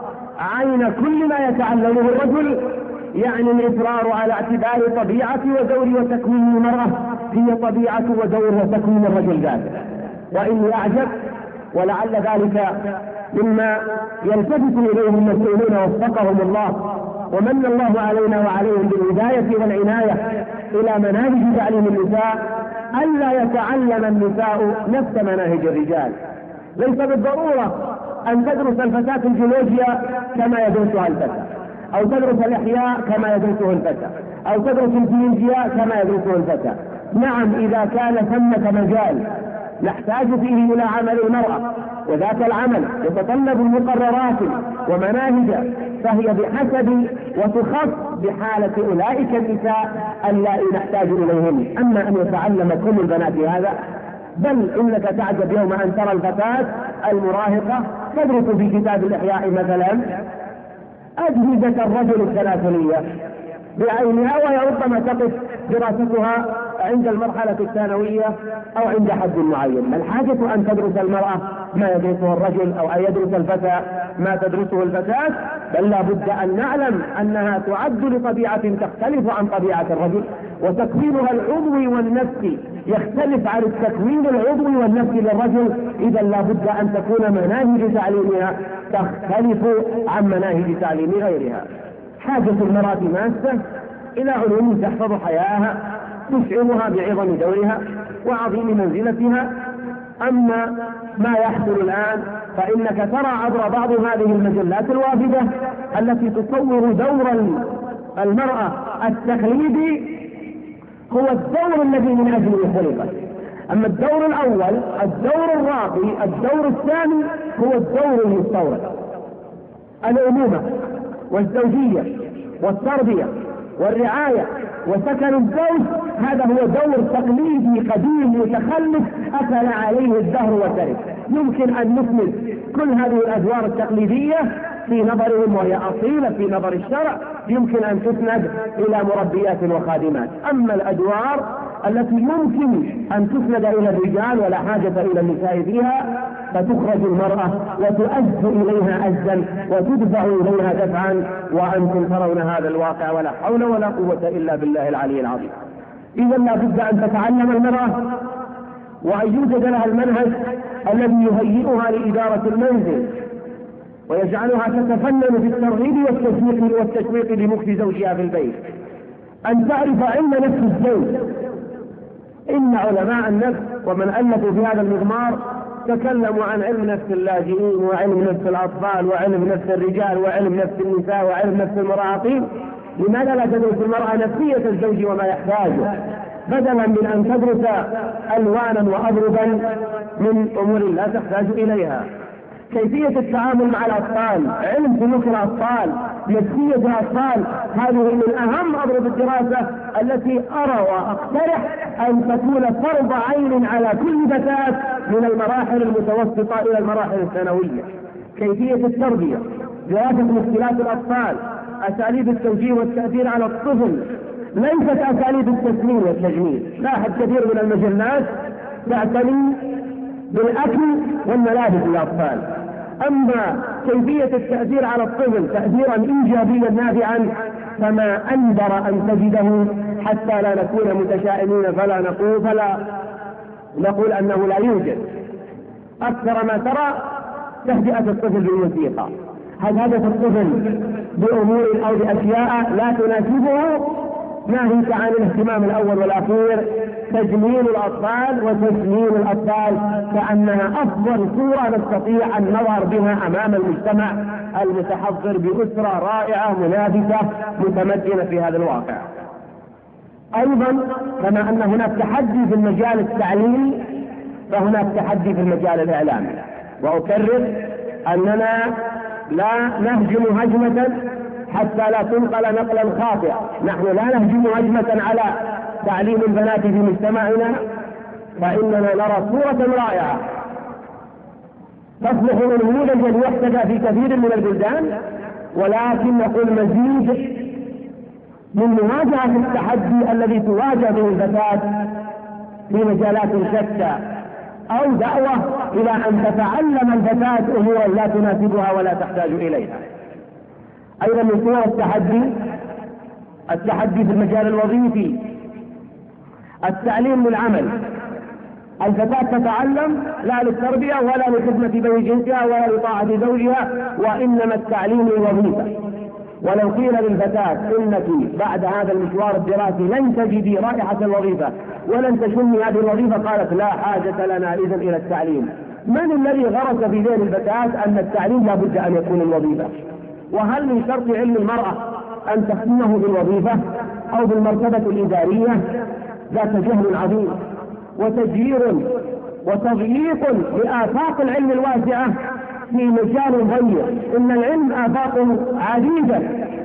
عين كل ما يتعلمه الرجل يعني الإصرار على اعتبار طبيعة ودور وتكوين المرأة هي طبيعة ودور وتكوين الرجل ذاته. وإني أعجب، ولعل ذلك مما يلتفت إليه المسؤولون وفقهم الله ومن الله علينا وعليهم بالهداية والعناية إلى مناهج تعليم النساء، ألا يتعلم النساء نفس مناهج الرجال. ليس بالضرورة أن تدرس الفتاة الجيولوجيا كما يدرسها الفتى، أو تدرس الإحياء كما يدرسه الفتى، أو تدرس الفيزياء كما يدرسه الفتى. نعم، إذا كان ثمة مجال نحتاج فيه إلى عمل المرأة وذاك العمل يتطلب مقررات ومناهج، فهي بحسب وتخص بحالة أولئك النساء اللائي نحتاج إليهن. أما أن يتعلم كل البنات هذا، بل إنك تعجب يوم أن ترى الفتاة المراهقة تدرس في كتاب الإحياء مثلا أجهزة الرجل التناسلية بعينها، وهي ربما تقف دراستها عند المرحلة الثانوية أو عند حد معين. الحاجة أن تدرس المرأة ما يدرسه الرجل أو أن يدرس الفتى ما تدرسه الفتاة، بل لا بد أن نعلم أنها تعد لطبيعة تختلف عن طبيعة الرجل، وتكوينها العضوي والنفسي يختلف عن التكوين العضوي والنفسي للرجل. إذا لا بد أن تكون مناهج تعليمها تختلف عن مناهج تعليم غيرها. حاجة المرأة ماسة إلى علوم تحفظ حياها تشعرها بعظم دورها وعظيم منزلتها. أما ما يحصل الآن فإنك ترى عبر بعض هذه المجلات الوافدة التي تصور دور المرأة التقليدي هو الدور الذي من أجله خلقت. أما الدور الأول، الدور الراقي، الدور الثاني هو الدور المستورد: الأمومة والزوجية والتربية والرعاية وسكن الزوج. هذا هو دور تقليدي قديم متخلف أكل عليه الدهر وترك. يمكن أن نسند كل هذه الأدوار التقليدية في نظرهم وهي أصيلة في نظر الشرع، يمكن أن تسند إلى مربيات وخادمات. أما الأدوار التي يمكن أن تسند إلى الرجال ولا حاجة إلى النساء فيها، فتخرج المرأة وتؤز إليها أزا وتدفع إليها دفعا، وأنتم ترون هذا الواقع ولا حول ولا قوة إلا بالله العلي العظيم. إذا لا بد أن تتعلم المرأة وأن يوجد لها المنهج الذي يهيئها لإدارة المنزل ويجعلها تتفنن في الترغيب والتشويق لمكث زوجها في البيت. أن تعرف علم نفس الزوج. إن علماء النفس ومن ألفوا في هذا المضمار تكلموا عن علم نفس اللاجئين وعلم نفس الأطفال وعلم نفس الرجال وعلم نفس النساء وعلم نفس المراهقين. لماذا لا تدرس المرأة نفسية الزوج وما يحتاجه، بدلا من أن تدرس ألوانا وأضربا من أمور لا تحتاج إليها؟ كيفية التعامل مع الأطفال، علم سلوك الأطفال، نفسية الأطفال، هذه من أهم أضرب الدراسة التي أرى وأقترح أن تكون فرض عين على كل فتاة من المراحل المتوسطة إلى المراحل الثانوية. كيفية التربية، دراسة مشكلات الأطفال، أساليب التوجيه والتأثير على الطفل، ليست أساليب التسمين والتجميل. لاحظ كثير من المجلات تعتني بالأكل والملابس للأطفال، أما كيفية التأثير على الطفل تأثيرا إيجابيا نافعا فما أندر أن تجده، حتى لا نكون متشائمين فلا نقول أنه لا يوجد. أكثر ما ترى تهدئة الطفل بالموسيقى، هدهدة الطفل بأمور أو بأشياء لا تناسبه، ناهيك عن الاهتمام الأول والأخير تجميل الأطفال وتسمين الأطفال، كأنها أفضل صورة نستطيع أن نظهر بها أمام المجتمع المتحضر بأسرة رائعة منافسة متمدنة في هذا الواقع. أيضا كما أن هناك تحدي في المجال التعليمي فهناك تحدي في المجال الإعلامي. وأكرر أننا لا نهجم هجمة حتى لا تنقل نقلا خاطئا. نحن لا نهجم هجمة على تعليم البنات في مجتمعنا، فإننا نرى صورة رائعة تصلح نموذجا يحتذى في كثير من البلدان، ولكن نقول مزيد من مواجهة التحدي الذي تواجه به الفتاة في مجالات شتى، أو دعوة إلى أن تتعلم الفتاة أمورا لا تناسبها ولا تحتاج إليها. أيضا من صور التحدي في المجال الوظيفي، التعليم للعمل. الفتاة تتعلم لا للتربية ولا لخدمة بني جنسها ولا لطاعة زوجها، وإنما التعليم للوظيفة. ولو قيل للفتاة إنك بعد هذا المشوار الدراسي لن تجدي رائحة الوظيفة ولن تشمي هذه الوظيفة، قالت لا حاجة لنا إذن إلى التعليم. من الذي غرس في ذهن الفتاة أن التعليم لا بد أن يكون الوظيفة؟ وهل من شرط علم المرأة أن تختمه بالوظيفة أو بالمرتبة الإدارية؟ ذات جهل عظيم وتجير وتضييق لآفاق العلم الواسعة في مجال ضيق. إن العلم آفاق عديدة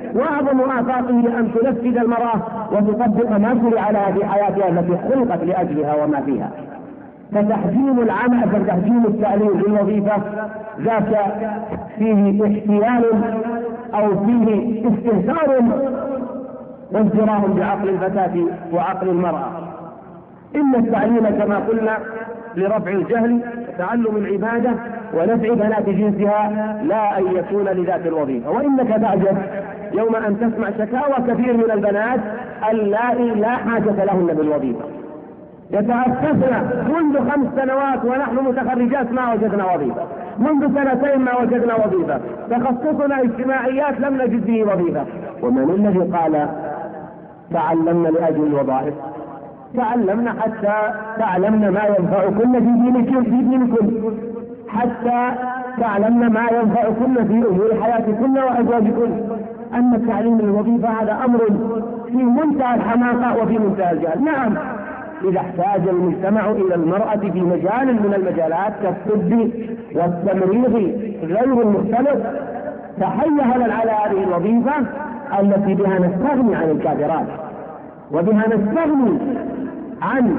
وأعظم آفاقه أن تنفذ المرأة وتطبق ما شرع لها في حياتها التي خلقت لأجلها وما فيها. فتحجيم التعليم للوظيفة ذاك فيه احتيال أو فيه استهتار وازدراء بعقل الفتاة وعقل المرأة. إن التعليم كما قلنا لرفع الجهل وتعلم العبادة ونفع بنات جنسها لا أن يكون لذات الوظيفة. وإنك تعجب يوم أن تسمع شكاوى كثير من البنات اللائي لا حاجة لهن بالوظيفة، يتأسفن منذ 5 سنوات ونحن متخرجات ما وجدنا وظيفة، منذ 2 ما وجدنا وظيفة، تخصصنا اجتماعيات لم نجد به وظيفة. ومن الذي قال تعلمنا لأجل الوظائف؟ تعلمنا حتى تعلمنا ما ينفعكن في دينكم، حتى تعلمنا ما ينفعكن في أمور حياتكن وأزواجكن. أما التعليم للوظيفة هذا أمر في منتهى الحماقة وفي منتهى الجهل. نعم، إذا احتاج المجتمع إلى المرأة في مجال من المجالات كالطب والتمريض غير المختلط تحيها لنا على هذه الوظيفة التي بها نستغني عن الكافرات وبها نستغني عن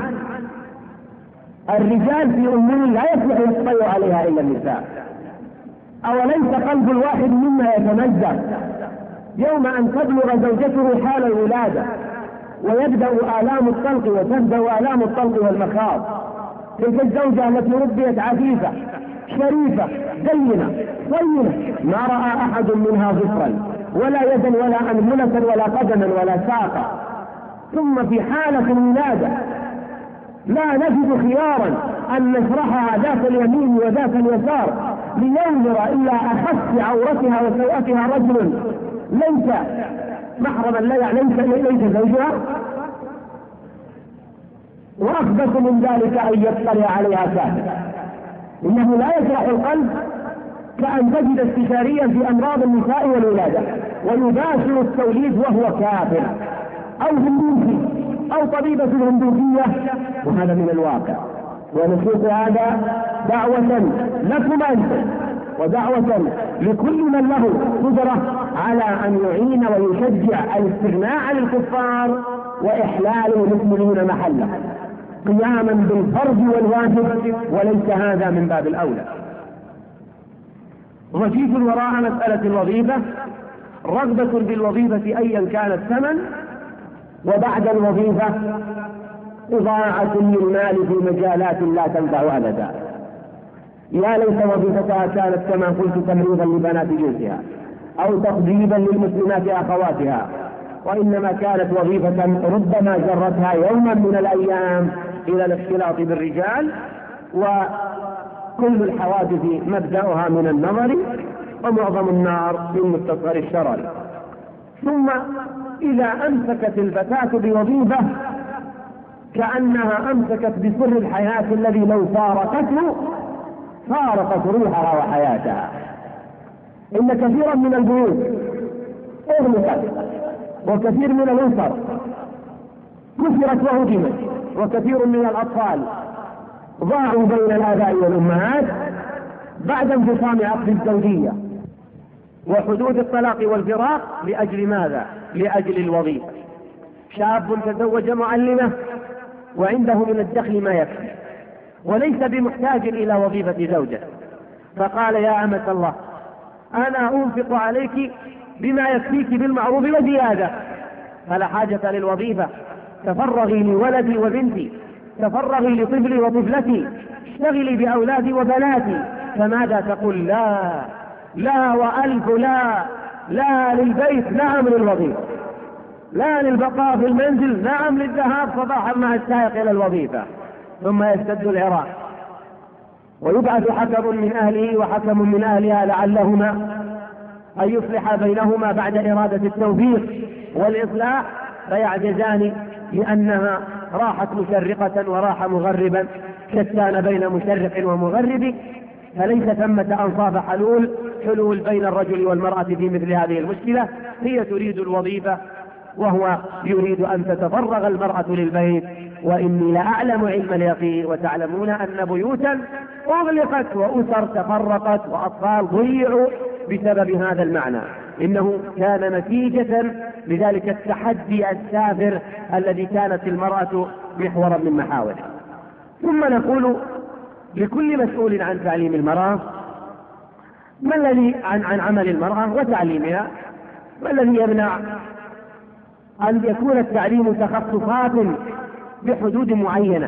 الرجال في أمور لا يصلح يطلع عليها إلا النساء. أوليس قلب الواحد منا يتمزق يوم أن تبلغ زوجته حال الولادة ويبدأ آلام الطلق وتبدأ آلام الطلق والمخاض؟ تلك الزوجة التي ربيت عفيفة شريفة دينة صينة ما رأى أحد منها ظفرا ولا يدا ولا أنملة ولا قدما ولا ساقا، ثم في حالة الولادة لا نجد خيارا أن نشرحها ذات اليمين وذات اليسار لينظر إلا أخس عورتها وسوءتها رجل ليس محرما لها ليس زوجها. وأخبث من ذلك أن يطلع عليها كافر. إنه لا يشرح القلب كأن تجد استشاريا في أمراض النساء والولادة ويباشر التوليد وهو كافر أو هندوسي أو طبيبة هندوسية، وهذا من الواقع. ونشوف هذا دعوة لكم أنتم ودعوة لكل من له قدرة على أن يعين ويشجع الاستغناء عن الكفار وإحلال المسلمين محله قياما بالفرض والواجب، وليس هذا من باب الأولى. وجيت وراء مسألة الوظيفة رغبة بالوظيفة أيا كان الثمن، وبعد الوظيفة إضاعة للمال في مجالات لا تنفع أبدا. يا ليت وظيفتها كانت كما قلت تمريضا لبنات جنسها أو تقديما للمسلمات أخواتها، وإنما كانت وظيفة ربما جرتها يوما من الأيام إلى الاختلاط بالرجال، وكل الحوادث مبدأها من النظر ومعظم النار من مستصغر الشرر. ثم إذا أمسكت الفتاة بوظيفة كأنها أمسكت بسر الحياة الذي لو فارقته فارقت روحها وحياتها. إن كثيرا من البيوت أغلقت، وكثير من الأسر كسرت وهدمت، وكثير من الأطفال ضاعوا بين الآباء والأمهات بعد انفصام عقد الزوجية وحدود الطلاق والفراق. لأجل ماذا؟ لأجل الوظيفة. شاب تزوج معلمة وعنده من الدخل ما يكفي وليس بمحتاج إلى وظيفة زوجة، فقال يا أمة الله أنا أنفق عليك بما يكفيك بالمعروف وزيادة، فلا حاجة للوظيفة، تفرغي لولدي وبنتي، تفرغي لطفلي وطفلتي، اشتغلي بأولادي وبناتي. فماذا تقول؟ لا وألف لا، لا للبيت نعم للوظيفة، لا للبقاء في المنزل نعم للذهاب صباحا مع السائق إلى الوظيفة. ثم يشتد العراق ويبعث حكم من أهله وحكم من أهلها لعلهما أن يصلح بينهما بعد إرادة التوفيق والإصلاح، فيعجزان لأنها راحت مشرقة وراح مغربا، شتان بين مشرق ومغرب، فليس ثمة أنصاف حلول بين الرجل والمرأة في مثل هذه المشكلة. هي تريد الوظيفة وهو يريد أن تتفرغ المرأة للبيت. وإني لأعلم علم اليقين وتعلمون أن بيوتا أغلقت وأسر تفرقت وأطفال ضيعوا بسبب هذا المعنى. إنه كان نتيجة لذلك التحدي السافر الذي كانت المرأة محورا من محاوره. ثم نقول لكل مسؤول عن تعليم المرأة ما الذي عن عمل المرأة وتعليمها، ما الذي يمنع أن يكون التعليم تخصصات بحدود معينة؟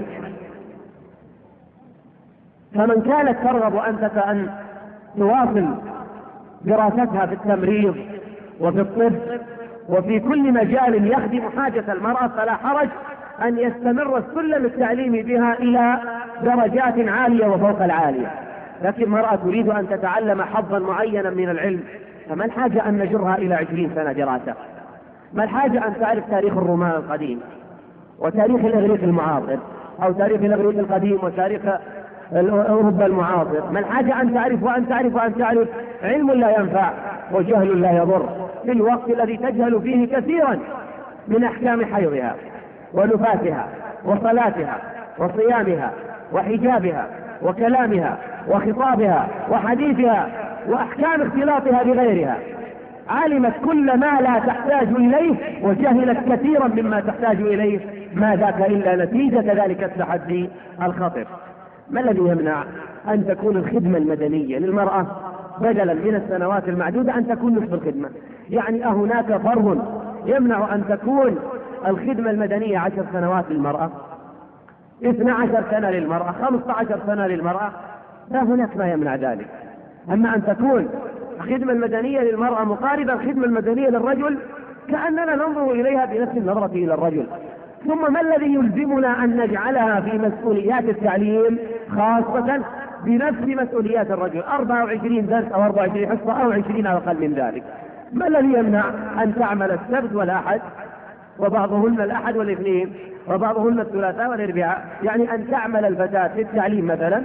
فمن كانت ترغب أن تواصل دراستها في التمريض وفي الطب وفي كل مجال يخدم حاجة المرأة فلا حرج أن يستمر السلم التعليمي بها إلى درجات عالية وفوق العالية. لكن المرأة تريد أن تتعلم حظا معينا من العلم، فما الحاجة أن نجرها إلى 20 سنة دراسة؟ ما الحاجة أن تعرف تاريخ الرومان القديم وتاريخ الإغريق المعاصر أو تاريخ الإغريق القديم وتاريخ أوروبا المعاصر؟ ما الحاجة أن تعرف وأن تعرف وأن تعرف؟ علم لا ينفع وجهل لا يضر، في الوقت الذي تجهل فيه كثيرا من أحكام حيضها ونفاسها وصلاتها وصيامها وحجابها وكلامها وخطابها وحديثها وأحكام اختلاطها بغيرها. علمت كل ما لا تحتاج إليه وجهلت كثيرا مما تحتاج إليه، ما ذاك إلا نتيجة ذلك التحدي الخطر. ما الذي يمنع أن تكون الخدمة المدنية للمرأة بدلا من السنوات المعدودة أن تكون نصف الخدمة؟ يعني أهناك فرق يمنع أن تكون الخدمة المدنية 10 سنوات للمرأة، 12 سنة للمرأة، 15 سنة للمرأة؟ لا، هناك ما يمنع ذلك. أما أن تكون الخدمة المدنية للمرأة مقاربة الخدمة المدنية للرجل كأننا ننظر إليها بنفس النظرة إلى الرجل. ثم ما الذي يلزمنا أن نجعلها في مسؤوليات التعليم خاصة بنفس مسؤوليات الرجل، 24 درس أو 24 حصة أو 20 أو أقل من ذلك؟ ما الذي يمنع أن تعمل السبت والأحد وبعضهن الأحد والاثنين وبعضهن الثلاثاء والأربعاء؟ يعني أن تعمل الفتاة في التعليم مثلا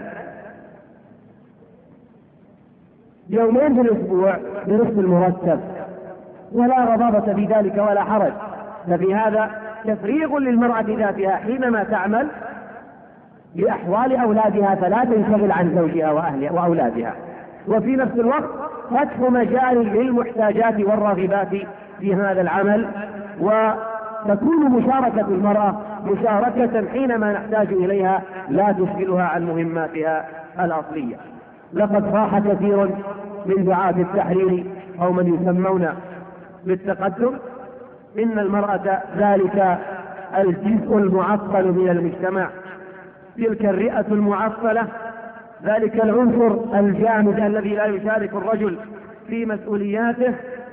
يومين في الأسبوع بنصف المرتب، ولا رضابة في ذلك ولا حرج. ففي هذا تفريغ للمرأة ذاتها حينما تعمل لأحوال أولادها فلا تنشغل عن زوجها وأهلها وأولادها، وفي نفس الوقت فتح مجال للمحتاجات والراغبات في هذا العمل، وتكون مشاركة المرأة مشاركة حينما نحتاج إليها لا تشغلها عن مهماتها الأصلية. لقد صاح كثير من دعاة التحرير أو من يسمون بالتقدم إن المرأة ذلك الجزء المعطل من المجتمع، تلك الرئة المعطلة، ذلك العنصر الجامد الذي لا يشارك الرجل في مسؤولياته،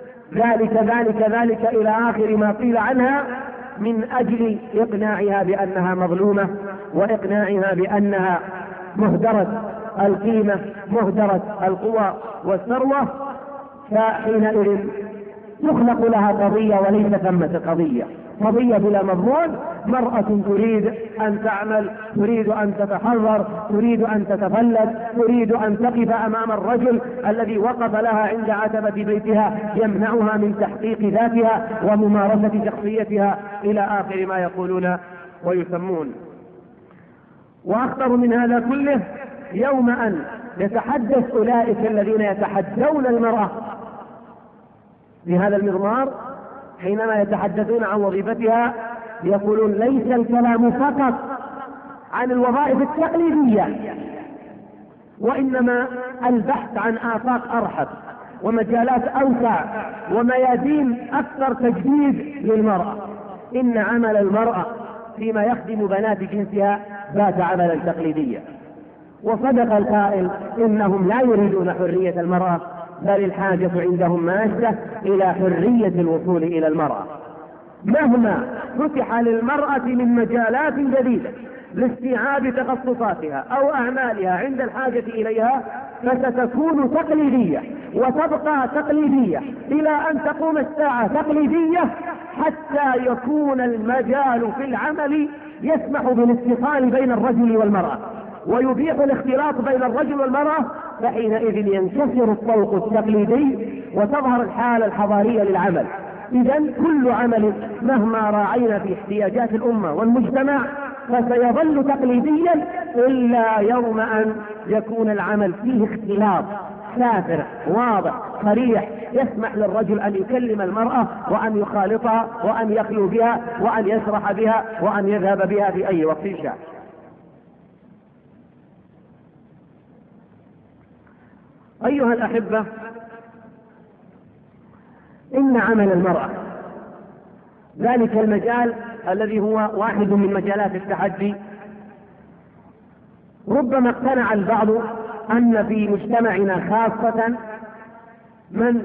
ذلك إلى آخر ما قيل عنها، من أجل إقناعها بأنها مظلومة وإقناعها بأنها مهدرة القيمة مهدرة القوى والثروة. فحينئذ يخلق لها قضية وليس ثمة قضية بلا مضمون. مرأة تريد أن تعمل، تريد أن تتحرر، تريد أن تتفلت، تريد أن تقف أمام الرجل الذي وقف لها عند عتبة بيتها يمنعها من تحقيق ذاتها وممارسة شخصيتها إلى آخر ما يقولون ويسمون. وأخطر من هذا كله يوم أن يتحدث أولئك الذين يتحدون المرأة بهذا المضمار، حينما يتحدثون عن وظيفتها يقولون ليس الكلام فقط عن الوظائف التقليدية، وإنما البحث عن آفاق أرحب ومجالات أوسع وميادين أكثر تجديد للمرأة. إن عمل المرأة فيما يخدم بنات جنسها بات عملا تقليديا. وصدق القائل إنهم لا يريدون حرية المرأة، بل الحاجة عندهم ماسة إلى حرية الوصول إلى المرأة. مهما فتح للمرأة من مجالات جديدة لاستيعاب تخصصاتها أو أعمالها عند الحاجة إليها فستكون تقليدية وتبقى تقليدية إلى أن تقوم الساعة تقليدية، حتى يكون المجال في العمل يسمح بالاتصال بين الرجل والمرأة ويبيح الاختلاط بين الرجل والمرأة، فحينئذ ينكسر الطوق التقليدي وتظهر الحالة الحضارية للعمل. إذن كل عمل مهما راعينا في احتياجات الأمة والمجتمع فسيظل تقليديا إلا يوم أن يكون العمل فيه اختلاط سافر واضح صريح يسمح للرجل أن يكلم المرأة وأن يخالطها وأن يخلو بها وأن يسرح بها وأن يذهب بها في أي وقت شاء. أيها الأحبة، إن عمل المرأة ذلك المجال الذي هو واحد من مجالات التحدي، ربما اقتنع البعض أن في مجتمعنا خاصة من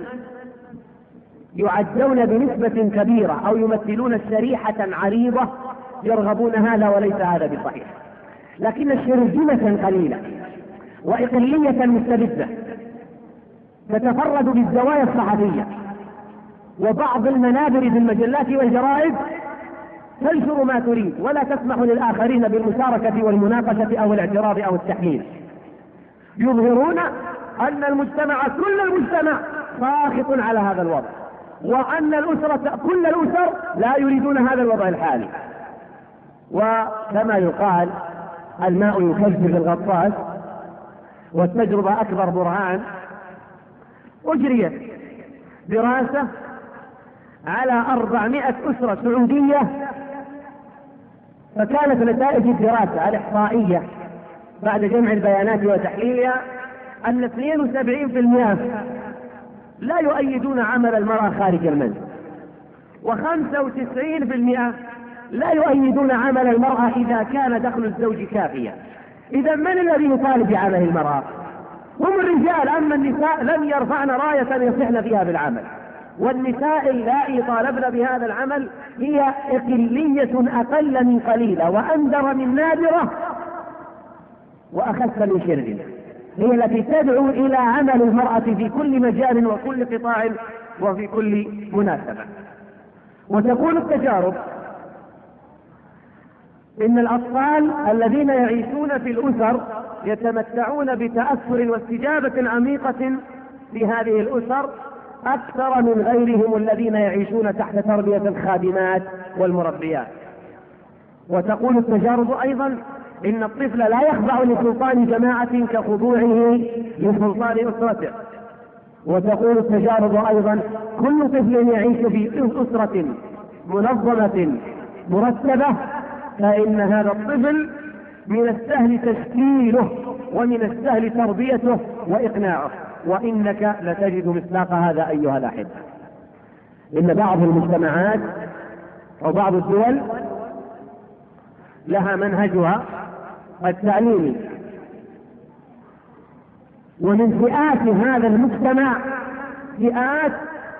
يعدون بنسبة كبيرة أو يمثلون شريحة عريضة يرغبون هذا، وليس هذا بصحيح، لكن الشرذمة قليلة وإقلية مستبدة تتفرد بالزوايا الصحفية وبعض المنابر في المجلات والجرائد تنشر ما تريد ولا تسمح للآخرين بالمشاركة والمناقشة أو الاعتراض أو التحليل. يظهرون أن المجتمع كل المجتمع ساخط على هذا الوضع، وأن الأسرة كل الأسر لا يريدون هذا الوضع الحالي. وكما يقال الماء يكذب الغطاس، والتجربة أكبر برهان. أجريت دراسة على 400 أسرة سعودية، فكانت نتائج الدراسة الإحصائية بعد جمع البيانات وتحليلها أن 72% لا يؤيدون عمل المرأة خارج المنزل، و95% لا يؤيدون عمل المرأة إذا كان دخل الزوج كافيا. إذا من الذي يطالب بعمل المرأة؟ هم الرجال، أما النساء لم يرفعن راية يصحن فيها بالعمل. والنساء اللائي طالبن بهذا العمل هي إقلية أقل من قليلة وأندر من نادرة وأخف من شرذمة، هي التي تدعو إلى عمل المرأة في كل مجال وكل قطاع وفي كل مناسبة. وتقول التجارب إن الأطفال الذين يعيشون في الأسر يتمتعون بتأثر واستجابة عميقة في هذه الأسر أكثر من غيرهم الذين يعيشون تحت تربية الخادمات والمربيات. وتقول التجارب أيضا إن الطفل لا يخضع لسلطان جماعة كخضوعه لسلطان أسرته. وتقول التجارب أيضا كل طفل يعيش في أسرة منظمة مرتبة فإن هذا الطفل من السهل تشكيله ومن السهل تربيته وإقناعه، وإنك لتجد مصداق هذا أيها الأحبة. إن بعض المجتمعات أو بعض الدول لها منهجها التعليمي، ومن فئات هذا المجتمع فئات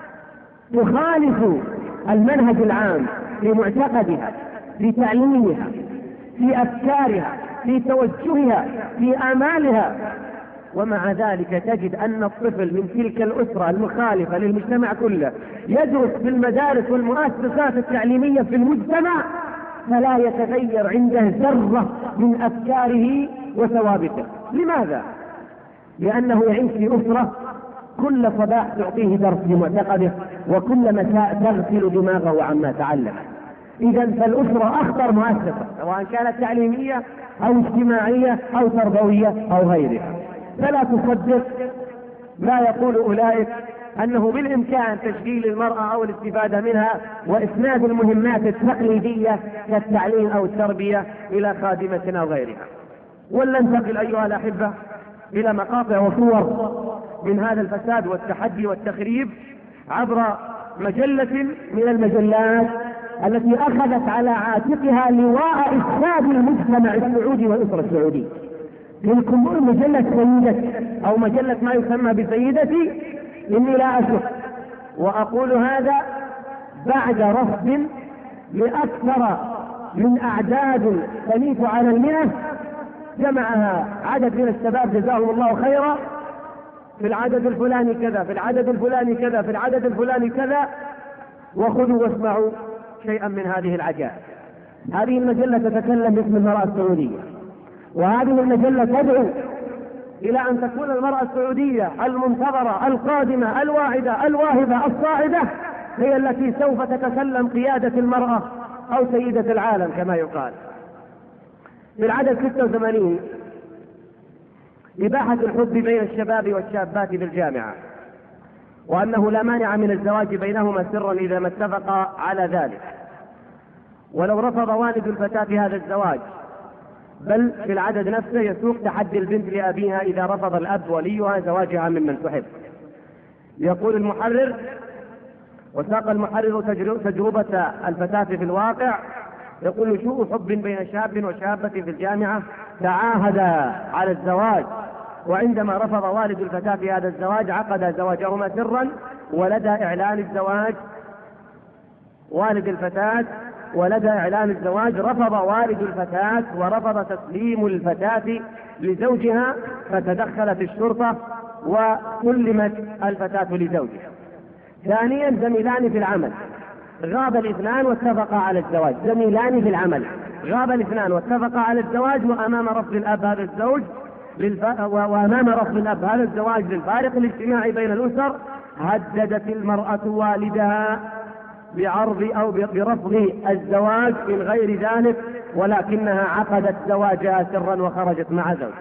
تخالف المنهج العام في معتقدها، في تعليمها، في أفكارها، في توجهها، في آمالها، ومع ذلك تجد أن الطفل من تلك الأسرة المخالفة للمجتمع كله يدرس في المدارس والمؤسسات التعليمية في المجتمع فلا يتغير عنده ذرة من أفكاره وثوابته. لماذا؟ لأنه يعيش في أسرة كل صباح تعطيه درس بمعتقده وكل مساء تغسل دماغه عما تعلم. إذا فالأسرة أخطر مؤسسة سواء كانت تعليمية أو اجتماعية أو تربوية أو غيرها. فلا تصدق ما يقول أولئك أنه بالإمكان تشغيل المرأة أو الاستفادة منها وإسناد المهمات التقليدية كالتعليم أو التربية إلى خادمة أو غيرها. ولننتقل أيها الأحبة إلى مقاطع وصور من هذا الفساد والتحدي والتخريب عبر مجلة من المجلات التي أخذت على عاتقها لواء إفساد المجتمع السعودي والأسرة السعودية. تلكم مجلة سيدتي أو مجلة ما يسمى بسيدتي، إني لا أشك وأقول هذا بعد رصد لأكثر من أعداد تنيف على 100 جمعها عدد من الشباب جزاهم الله خيرا في العدد الفلاني كذا، في العدد الفلاني كذا، في العدد الفلاني كذا، وخذوا واسمعوا شيئا من هذه العجائب. هذه المجلة تتكلم باسم المرأة السعودية، وهذه المجلة تدعو إلى أن تكون المرأة السعودية المنتظرة القادمة الواعدة الواهبة الصاعدة هي التي سوف تتسلم قيادة المرأة أو سيدة العالم كما يقال. في العدد 86 إباحة الحب بين الشباب والشابات في الجامعة، وأنه لا مانع من الزواج بينهما سرا إذا ما اتفقا على ذلك، ولو رفض والد الفتاة هذا الزواج، بل في العدد نفسه يسوق تحدي البنت لأبيها إذا رفض الأب وليها زواجها ممن تحب. يقول المحرر: وساق المحرر تجربة الفتاة في الواقع، يقول: نشوء حب بين شاب وشابة في الجامعة تعاهدا على الزواج، وعندما رفض والد الفتاة هذا الزواج عقد زواجهما سرا، ولدى إعلان الزواج رفض والد الفتاة ورفض تسليم الفتاة لزوجها، فتدخلت الشرطة وسلمت الفتاة لزوجها. ثانيا: زميلان في العمل غاب الاثنان واتفقا على الزواج، وأمام رفض الأب هذا الزواج للفارق الاجتماعي بين الأسر، هددت المرأة والدها بعرض أو برفض الزواج من غير ذلك، ولكنها عقدت زواجها سرا وخرجت مع زوج.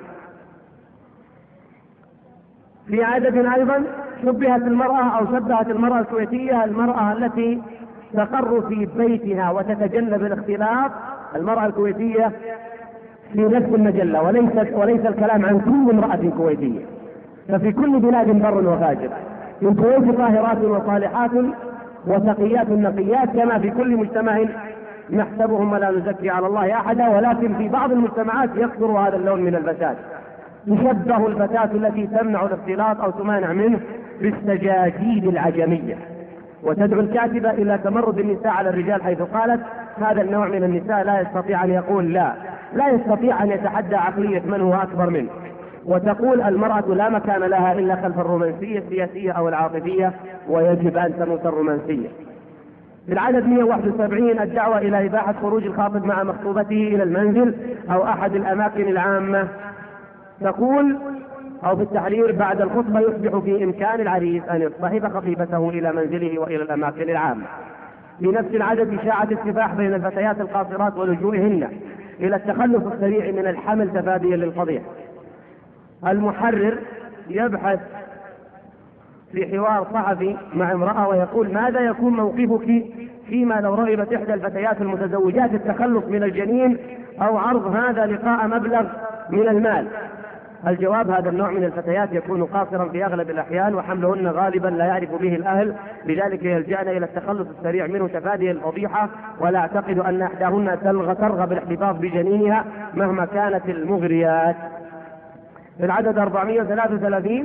في عادة أيضا شبهت المرأة الكويتية المرأة التي تقر في بيتها وتتجنب الاختلاط، المرأة الكويتية في نفس المجلة، وليس الكلام عن كل امرأة كويتية، ففي كل بلاد بر وفاجر، في الكويت طاهرات وصالحات وتقيات نقيات، كما في كل مجتمع نحسبهم ولا نزكي على الله أحدا، ولكن في بعض المجتمعات يكثر هذا اللون من الفساد. تشبه الفتاة التي تمنع الاختلاط أو تمانع منه بالسجاجيد العجمية، وتدعو الكاتبة إلى تمرد النساء على الرجال، حيث قالت: هذا النوع من النساء لا يستطيع أن يقول لا يستطيع أن يتحدى عقلية من هو أكبر منه. وتقول: المرأة لا مكان لها إلا خلف الرومانسية السياسية أو العاطفية، ويجب أن تموت الرومانسية. في العدد 171: الدعوة إلى إباحة خروج الخاطب مع مخطوبته إلى المنزل أو أحد الأماكن العامة. تقول أو في التحرير: بعد الخطبة يصبح في إمكان العريس أن يصطحب خطيبته إلى منزله وإلى الأماكن العامة. في نفس العدد: إشاعة السفاح بين الفتيات القاصرات ولجوئهن إلى التخلص السريع من الحمل تفاديا للفضيحة. المحرر يبحث في حوار صحفي مع امرأة ويقول: ماذا يكون موقفك فيما لو رغبت إحدى الفتيات المتزوجات التخلص من الجنين أو عرض هذا لقاء مبلغ من المال؟ الجواب: هذا النوع من الفتيات يكون قاصرا في أغلب الأحيان، وحملهن غالبا لا يعرف به الأهل، لذلك يلجأن إلى التخلص السريع منه تفادي الفضيحة، ولا أعتقد أن إحداهن ترغب الاحتفاظ بجنينها مهما كانت المغريات. في العدد 433: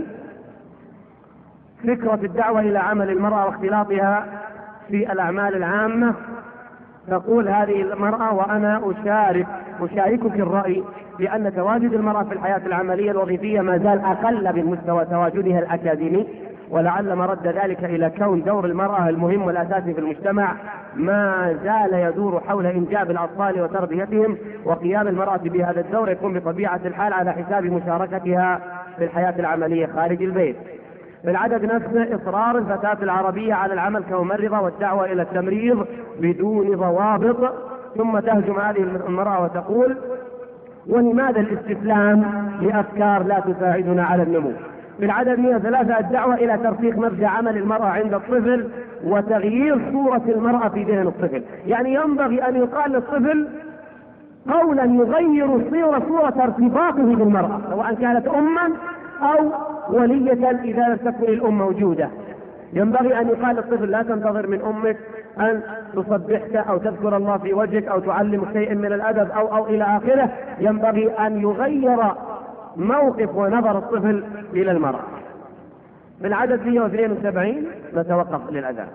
فكرة الدعوة إلى عمل المرأة واختلاطها في الأعمال العامة. تقول هذه المرأة: وأنا أشاركك الرأي بأن تواجد المرأة في الحياة العملية الوظيفية ما زال أقل من مستوى تواجدها الأكاديمي، ولعل مرد ذلك إلى كون دور المرأة المهم والأساسي في المجتمع ما زال يدور حول إنجاب الأطفال وتربيتهم، وقيام المرأة بهذا الدور يكون بطبيعة الحال على حساب مشاركتها في الحياة العملية خارج البيت. في العدد نفسه: إصرار الفتاة العربية على العمل كممرضة والدعوة إلى التمريض بدون ضوابط. ثم تهجم هذه المرأة وتقول: ولماذا الاستسلام لأفكار لا تساعدنا على النمو؟ في العدد 103: الدعوة إلى ترسيخ مبدأ عمل المرأة عند الطفل وتغيير صورة المرأة في ذهن الطفل. يعني ينبغي أن يقال للطفل قولا يغير صورة ارتباطه بالمرأة، سواء كانت أما أو ولية إذا لم تكن الأم موجودة. ينبغي أن يقال للطفل: لا تنتظر من أمك أن تصبحك أو تذكر الله في وجهك أو تعلم شيء من الأدب أو إلى آخره. ينبغي أن يغير موقف ونظر الطفل إلى المرأة. من عدد 172 نتوقف للأذان.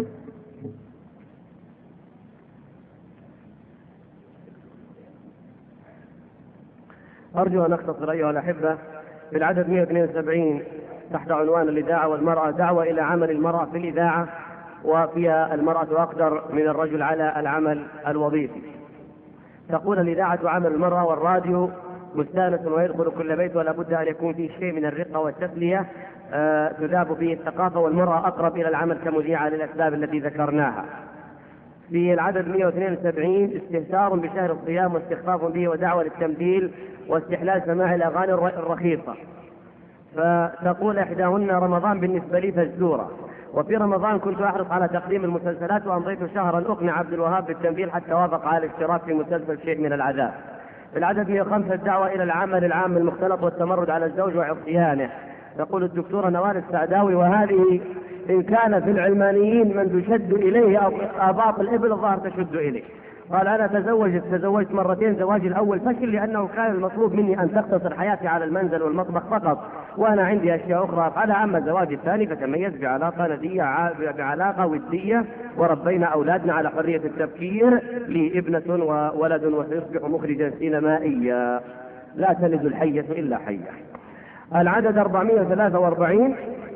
أرجو أن أختصر أيها الأحبة. في العدد 172 تحت عنوان الإذاعة والمرأة: دعوة إلى عمل المرأة في الإذاعة، وفيها المرأة أقدر من الرجل على العمل الوظيفي. تقول: الإذاعة عمل المرأة، والراديو مستانس ويدخل كل بيت، ولا بد أن يكون فيه شيء من الرقة والتسلية تذاب به الثقافة، والمرأة أقرب إلى العمل كمذيعة للأسباب التي ذكرناها. في العدد 172 استهتار بشهر الصيام واستخفاف به ودعوة للتمثيل واستحلال سماع الأغاني الرخيصة. فتقول إحداهن: رمضان بالنسبة لي فزورة، وفي رمضان كنت أحرص على تقديم المسلسلات، وأمضيت شهرا أقنع عبد الوهاب بالتمثيل حتى وافق على الاشتراك في مسلسل شيء من العذاب. في العدد 105 الدعوة إلى العمل العام المختلط والتمرد على الزوج وعصيانه. تقول الدكتورة نوال السعداوي: وهذه إن كان في العلمانيين من تشد إليه أو آباط الإبل الظاهر تشد إليه. قال: أنا تزوجت مرتين، زواجي الأول فشل لأنه كان المطلوب مني أن تقتصر حياتي على المنزل والمطبخ فقط، وأنا عندي أشياء أخرى أفعلها. أما الزواج الثاني فتميز بعلاقة ودية، وربينا أولادنا على حرية التفكير، لي ابنة وولد وسيصبح مخرجا سينمائيا، لا تلد الحية إلا حية. العدد 443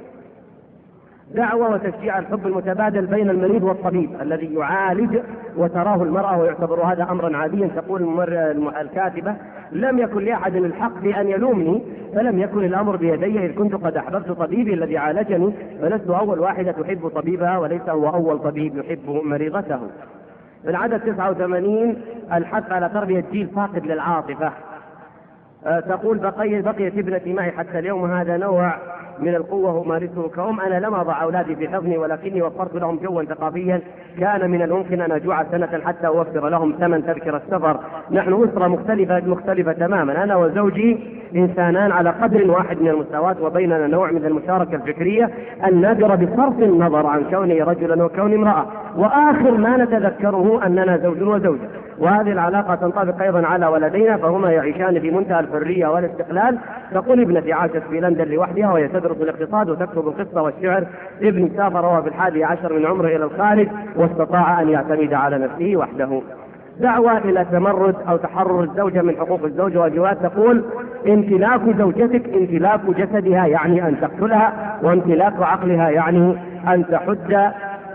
دعوة وتشجيع الحب المتبادل بين المريض والطبيب الذي يعالج وتراه المرأة ويعتبر هذا أمرا عاديا. تقول الكاتبة: لم يكن لأحد الحق بأن يلومني، فلم يكن الأمر بيدي، إذ كنت قد أحببت طبيبي الذي عالجني، فلست أول واحدة تحب طبيبها، وليس هو أول طبيب يحب مريضته. العدد 89 الحث على تربية جيل فاقد للعاطفة. تقول: بقيت ابنتي معي حتى اليوم، هذا نوع من القوة أمارسه كأم. أنا لم أضع أولادي في حضني، ولكني وفرت لهم جوا ثقافيا كان من الممكن أن أجوع سنة حتى أوفر لهم ثمن تذكرة السفر. نحن أسرة مختلفة تماما، أنا وزوجي إنسانان على قدر واحد من المساواة، وبيننا نوع من المشاركة الفكرية النادرة بصرف النظر عن كوني رجلا وكوني امرأة، وآخر ما نتذكره أننا زوج وزوجة. وهذه العلاقة تنطبق أيضا على ولدينا، فهما يعيشان في منتهى الحرية والاستقلال. تقول: ابنتي عاشت في لندن لوحدها وهي تدرس الاقتصاد وتكتب القصة والشعر. ابني سافر وهو في 11 من عمره إلى الخارج، واستطاع أن يعتمد على نفسه وحده. دعوة إلى تمرد أو تحرر الزوجة من حقوق الزوج وواجبات. تقول: امتلاك زوجتك امتلاك جسدها يعني أن تقتلها، وامتلاك عقلها يعني أن تحد،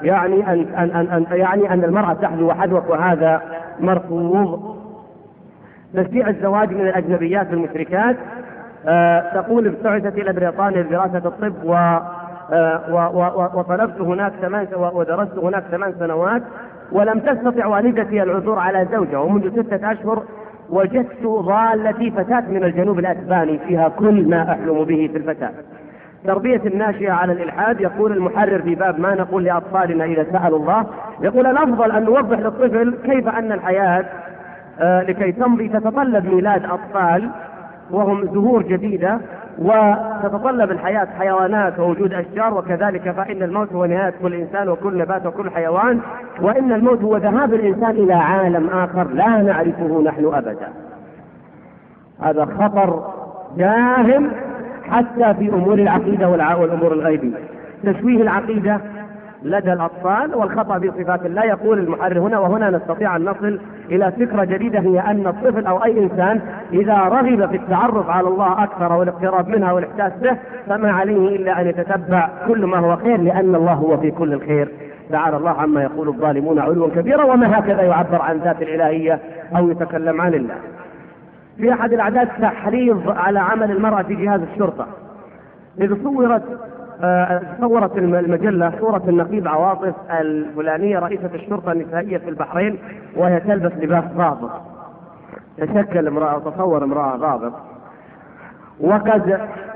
يعني أن المرأة تحذو وحذوك، وهذا مرفوض. تشجيع الزواج من الأجنبيات المشركات. تقول: ابتعثت إلى بريطانيا لدراسة الطب وطلبت هناك ودرست هناك 8 سنوات، ولم تستطع والدتي العثور على زوجة، ومنذ 6 أشهر وجدت ضالتي فتاة من الجنوب الأسباني فيها كل ما أحلم به في الفتاة. تربية الناشئة على الإلحاد. يقول المحرر في باب ما نقول لأطفالنا إذا سألوا الله، يقول: الأفضل أن نوضح للطفل كيف أن الحياة لكي تمضي تتطلب ميلاد أطفال وهم زهور جديدة، وتتطلب الحياة حيوانات ووجود أشجار، وكذلك فإن الموت هو نهاية كل إنسان وكل نبات وكل حيوان، وإن الموت هو ذهاب الإنسان إلى عالم آخر لا نعرفه نحن أبدا. هذا خطر داهم حتى في أمور العقيدة والأمور الغيبية. تشويه العقيدة لدى الأطفال والخطأ بصفات الله. يقول المحرر هنا: وهنا نستطيع أن نصل إلى فكرة جديدة، هي أن الطفل أو أي إنسان إذا رغب في التعرف على الله أكثر والاقتراب منها والإحساس به، فما عليه إلا أن يتتبع كل ما هو خير، لأن الله هو في كل الخير. تعالى الله عما يقول الظالمون علوا كبيرا. وما هكذا يعبر عن ذات الإلهية أو يتكلم عن الله. في أحد الأعداد تحريض على عمل المرأة في جهاز الشرطة. إذ صورت المجلة صورة النقيب عواطف الفلانية رئيسة الشرطة النسائية في البحرين وهي تلبس لباس ضابط، تشكل امرأة وتصور امرأة ضابط. وقد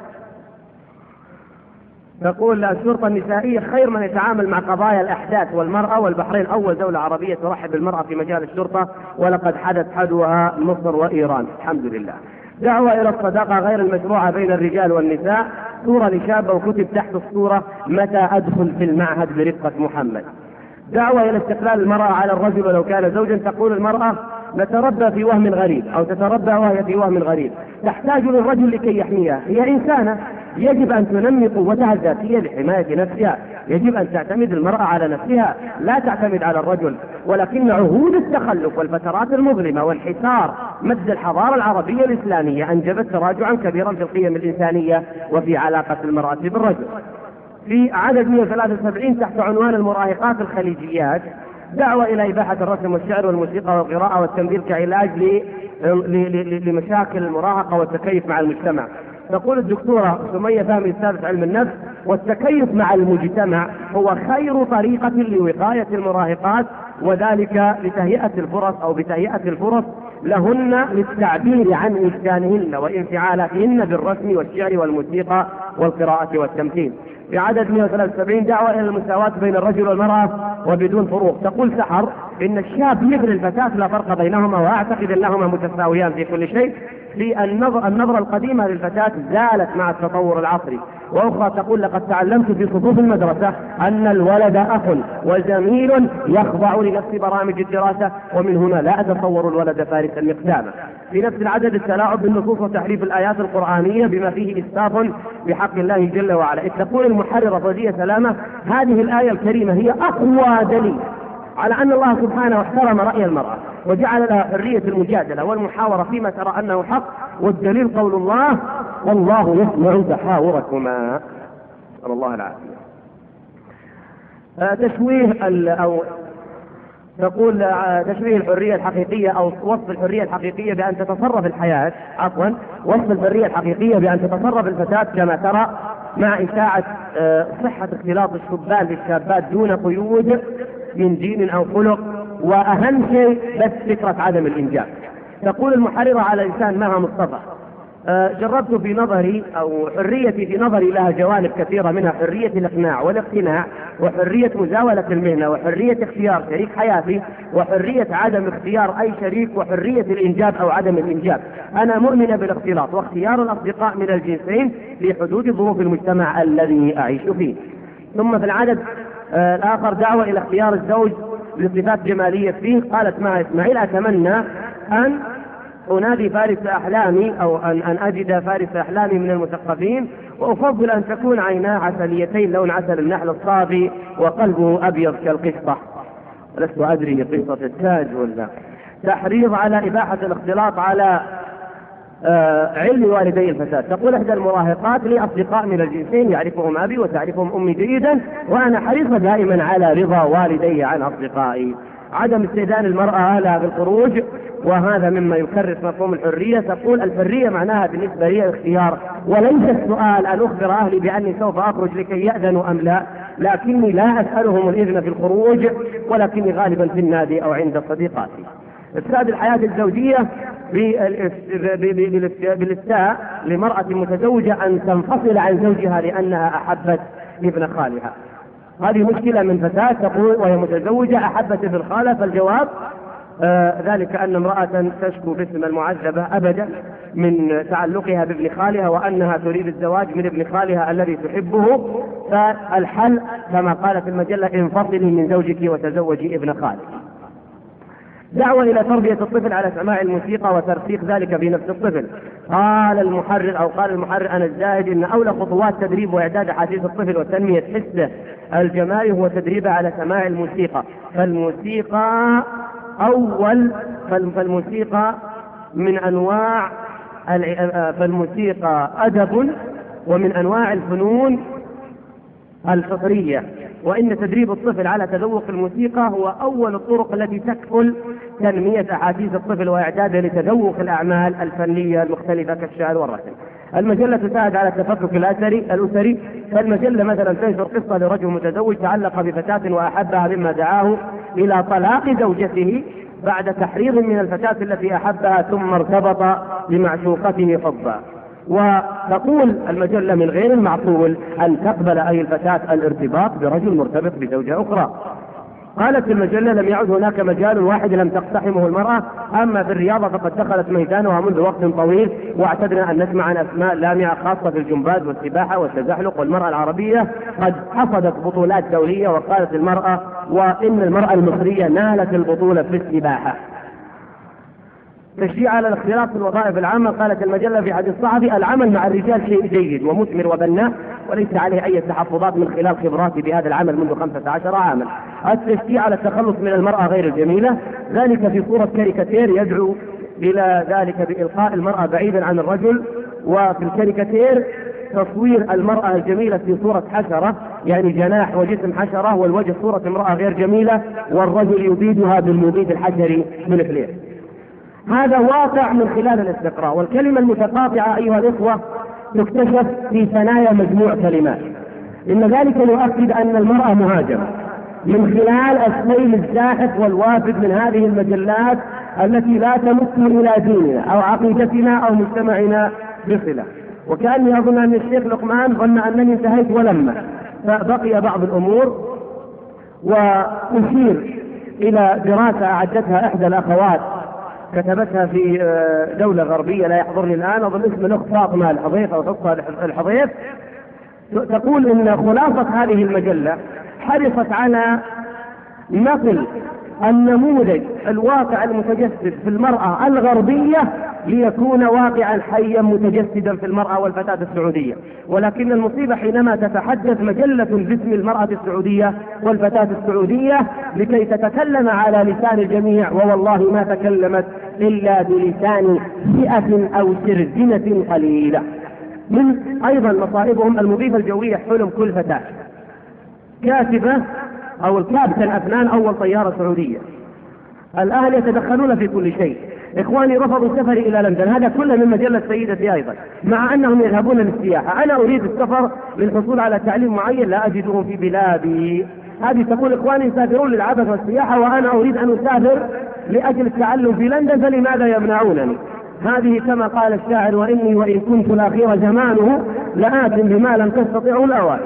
تقول الشرطة النسائية: خير من يتعامل مع قضايا الأحداث والمرأة، والبحرين أول دولة عربية ترحب بالمرأة في مجال الشرطة، ولقد حدث حدوها مصر وإيران الحمد لله. دعوة إلى الصداقة غير المشروعة بين الرجال والنساء. صورة لشابة وكتب تحت الصورة: متى أدخل في المعهد برفقة محمد. دعوة إلى استقلال المرأة على الرجل ولو كان زوجا. تقول المرأة: نتربى في وهم غريب، أو تتربى وهي في وهم غريب، تحتاج للرجل لكي يحميها، هي إنسانة يجب أن تنمي قوتها الذاتية لحماية نفسها، يجب أن تعتمد المرأة على نفسها لا تعتمد على الرجل. ولكن عهود التخلف والفترات المظلمة والحصار مد الحضارة العربية الإسلامية أنجبت تراجعا كبيرا في القيم الإنسانية وفي علاقة المرأة بالرجل. في عدد 173 تحت عنوان المراهقات الخليجيات. دعوة إلى إباحة الرسم والشعر والموسيقى والقراءة والتمثيل كعلاج لمشاكل المراهقة والتكيف مع المجتمع. تقول الدكتورة سمية فهمي أستاذة علم النفس: والتكيف مع المجتمع هو خير طريقة لوقاية المراهقات وذلك لتهيئة الفرص أو بتهيئة الفرص لهن للتعبير عن إمكانهن وانفعالاتهن بالرسم والشعر والموسيقى والقراءة والتمثيل. في عدد 173 دعوة إلى المساواة بين الرجل والمرأة وبدون فروق. تقول سحر إن الشاب مثل الفتاة لا فرق بينهما، وأعتقد أنهما متساويان في كل شيء. في النظرة القديمة للفتاة زالت مع التطور العصري. وأخرى تقول لقد تعلمت في صفوف المدرسة أن الولد أخ وزميل يخضع لنفس برامج الدراسة، ومن هنا لا أتصور الولد فارسا مقداما. في نفس العدد التلاعب بالنصوص وتحريف الآيات القرآنية بما فيه إسفاف بحق الله جل وعلا. إذ تقول المحررة فوزية سلامة هذه الآية الكريمة هي أقوى دليل على أن الله سبحانه احترم رأي المرأة وجعل لها حرية المجادلة والمحاورة فيما ترى أنه حق، والدليل قول الله والله يسمع تحاوركما. نسأل الله العافية. تقول تشويه الحرية الحقيقية أو وصف الحرية الحقيقية بأن تتصرف الحياة، وصف الحرية الحقيقية بأن تتصرف الفتاة كما ترى مع إشاعة صحة اختلاط الشبان بالشابات دون قيود من دين أو خلق، وأهم شيء بس فكرة عدم الإنجاب. تقول المحررة على لسان مها مصطفى جربت في نظري أو حريتي في نظري لها جوانب كثيرة، منها حرية الإقناع والاقتناع، وحرية مزاولة المهنة، وحرية اختيار شريك حياتي، وحرية عدم اختيار أي شريك، وحرية الإنجاب أو عدم الإنجاب. أنا مؤمنة بالاختلاط واختيار الأصدقاء من الجنسين في حدود ظروف المجتمع الذي أعيش فيه. ثم في العدد الآخر دعوة إلى اختيار الزوج لصفات جمالية فيه. قالت مها إسماعيل أتمنى أن أنادي فارس أحلامي أو أن أجد فارس أحلامي من المثقفين، وأفضل أن تكون عيناه عسليتين لون عسل النحل الصافي وقلبه أبيض كالقشطة. لست أدري قصة التاج ولا. تحريض على إباحة الاختلاط على علم والدي الفتاة. تقول إحدى المراهقات لي أصدقاء من الجنسين يعرفهم أبي وتعرفهم أمي جيدا، وأنا حريصة دائما على رضا والدي عن أصدقائي. عدم استئذان المرأة لها بالخروج، وهذا مما يكرس مفهوم الحرية. تقول الحرية معناها بالنسبة لي الاختيار، وليس السؤال أن أخبر أهلي بأني سوف أخرج لكي يأذنوا أم لا، لكني لا أسألهم الإذن في الخروج، ولكني غالبا في النادي أو عند صديقاتي. إفساد الحياة الزوجية بالافتاء لمرأة متزوجة أن تنفصل عن زوجها لأنها أحبت ابن خالها. هذه مشكلة من فتاة تقول وهي متزوجة أحبت ابن خالها، فالجواب ذلك أن امرأة تشكو باسم المعذبة أبدا من تعلقها بابن خالها، وأنها تريد الزواج من ابن خالها الذي تحبه. فالحل كما قالت المجلة انفصلي من زوجك وتزوجي ابن خالك. دعوة إلى تربية الطفل على سماع الموسيقى وترسيخ ذلك في نفس الطفل. قال المحرر أنا الزاهد إن أولى خطوات تدريب وإعداد أحاسيس الطفل وتنمية حسه الجمالي هو تدريبه على سماع الموسيقى. فالموسيقى من أنواع فالموسيقى أدب ومن أنواع الفنون الفطرية، وإن تدريب الطفل على تذوق الموسيقى هو أول الطرق التي تكفل تنمية أحاسيس الطفل وإعداده لتذوق الأعمال الفنية المختلفة كالشعر والرسم. المجلة تساعد على التفكك الأسري. فالمجلة مثلا تنشر قصة لرجل متزوج تعلق بفتاة وأحبها مما دعاه إلى طلاق زوجته بعد تحريض من الفتاة التي أحبها، ثم ارتبط بمعشوقته حبا. وتقول المجلة من غير المعقول أن تقبل أي الفتاة الارتباط برجل مرتبط بزوجة أخرى. قالت المجلة لم يعد هناك مجال واحد لم تقتحمه المرأة، أما في الرياضة فقد دخلت ميدانها منذ وقت طويل، واعتدنا أن نسمع عن أسماء لامعة خاصة في الجمباز والسباحة والتزحلق. والمرأة العربية قد حصدت بطولات دولية، وقالت المرأة وإن المرأة المصرية نالت البطولة في السباحة. تشجيع على الاختلاط في الوظائف العامة. قالت المجلة في حديث صحفي العمل مع الرجال شيء جيد ومثمر وبناء، وليس عليه أي تحفظات من خلال خبراتي بهذا العمل منذ 15 عاما. التشجيع على التخلص من المرأة غير الجميلة، ذلك في صورة كاريكاتير يدعو إلى ذلك بإلقاء المرأة بعيدا عن الرجل. وفي الكاريكاتير تصوير المرأة الجميلة في صورة حشرة، يعني جناح وجسم حشرة، والوجه صورة امرأة غير جميلة، والرجل يبيدها بالمبيد الحشري بالفلير. هذا واقع من خلال الاستقراء. والكلمة المتقاطعة أيها الإخوة تكتشف في ثنايا مجموع كلمات، إن ذلك يؤكد أن المرأة مهاجرة، من خلال السيل الزاحف والوافد من هذه المجلات التي لا تمت إلى ديننا أو عقيدتنا أو مجتمعنا بصلة. وكأني أظن أن الشيخ لقمان ظن أنني انتهيت ولما، فبقي بعض الأمور. وأشير إلى دراسة أعدتها إحدى الأخوات كتبتها في دولة غربية لا يحضرني الآن، أظن اسم الأخت فاطمة الحضيف أو حفصة الحضيف، تقول إن خلاصة هذه المجلة حرصت على نقل النموذج الواقع المتجسد في المرأة الغربية ليكون واقعا حيا متجسدا في المرأة والفتاة السعودية. ولكن المصيبة حينما تتحدث مجلة باسم المرأة السعودية والفتاة السعودية لكي تتكلم على لسان الجميع، ووالله ما تكلمت إلا بلسان فئة أو سرذنة قليلة. من أيضا مصائبهم المضيفة الجوية حلم كل فتاة، كاتبة أو الكابتن أفنان أول طيارة سعودية. الأهل يتدخلون في كل شيء. إخواني رفضوا السفر إلى لندن، هذا كله من مجلة سيدتي أيضا، مع أنهم يذهبون للسياحة. أنا أريد السفر للحصول على تعليم معين لا أجده في بلادي. هذه تقول إخواني يسافرون للعبث والسياحة وأنا أريد أن أسافر لأجل التعلم في لندن، فلماذا يمنعونني؟ هذه كما قال الشاعر: وإني وإن كنت الأخير زمانه لآت بما لم تستطيعه الأوائل.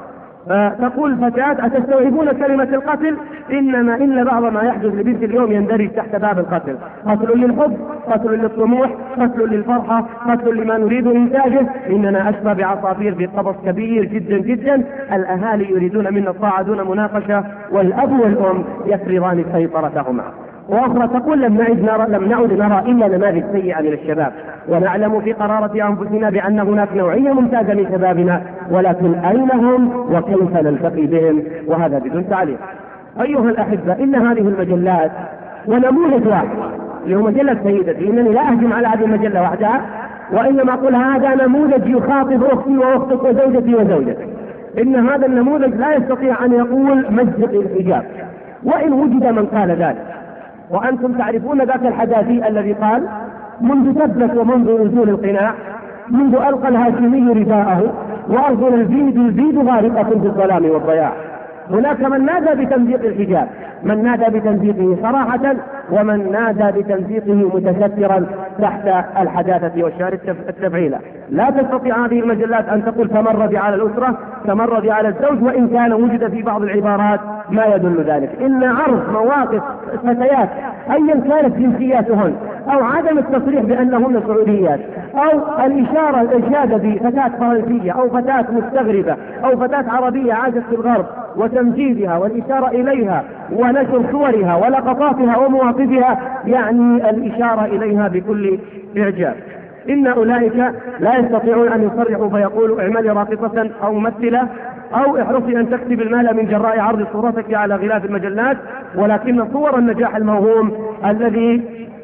فتقول فتاة: أتستوعبون كلمة القتل؟ إن بعض ما يحدث لبنت اليوم يندرج تحت باب القتل. قتل للحب، قتل للطموح، قتل للفرحة، قتل لما نريد إنتاجه. إننا أشبه بعصافير في قفص كبير جدا جدا. الأهالي يريدون منا الطاعة دون مناقشة، والأب والأم يفرضان سيطرتهما. وأخرى تقول: لم نعد نرى إلا نماذج سيئة من الشباب، ونعلم في قرارة أنفسنا بأن هناك نوعية ممتازة من شبابنا، ولكن أين هم وكيف نلتقي بهم؟ وهذا بدون تعليق. أيها الأحبة، إن هذه المجلات ونموذج واحد اللي هو مجلة سيدتي، إنني لا أهجم على هذه المجلة وحدها، وإنما أقول هذا نموذج يخاطب أختي وأختك وزوجتي وزوجتك. إن هذا النموذج لا يستطيع أن يقول مزق الحجاب، وإن وجد من قال ذلك. وأنتم تعرفون ذاك الحداثي الذي قال: منذ تبت ومنذ نزول القناع، منذ ألقى الهاشمي رداءه وأرجل البيد غارقة في الظلام والضياع. هناك من نادى بتمزيق الحجاب، من نادى بتمزيقه صراحة، ومن نادى بتمزيقه متسترا تحت الحداثة والشعر التفعيلة. لا تستطيع هذه المجلات أن تقول تمرد على الأسرة، تمرد على الزوج، وإن كان وجد في بعض العبارات ما يدل ذلك. إن عرض مواقف فتيات أيا كانت جنسياتهن، أو عدم التصريح بأنهن سعوديات، أو الإشادة بفتاة فرنسية أو فتاة مستغربة أو فتاة عربية عاشت في الغرب، وتمجيدها والإشارة إليها ونشر صورها ولقطاتها ومواقفها، يعني الإشارة إليها بكل إعجاب. إن أولئك لا يستطيعون أن يصرحوا فيقولوا: اعملي راقصة أو ممثلة، أو احرصي أن تكتب المال من جراء عرض صورتك على غلاف المجلات. ولكن صور النجاح الموهوم الذي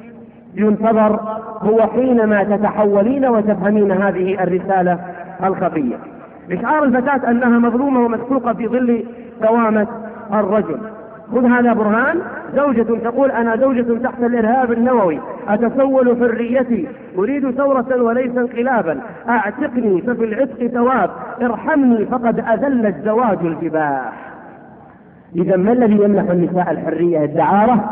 ينتظر هو حينما تتحولين وتفهمين هذه الرسالة الخفية. إشعار الفتاة أنها مظلومة ومسحوقة في ظل دوامة الرجل. خذ هذا برهان: زوجة تقول: أنا زوجة تحت الإرهاب النووي، أتسول حريتي، أريد ثورة وليس انقلابا، أعتقني ففي العتق ثواب، ارحمني فقد أذل الزواج الجباح. إذا ما الذي يمنح النساء الحرية؟ الدعارة،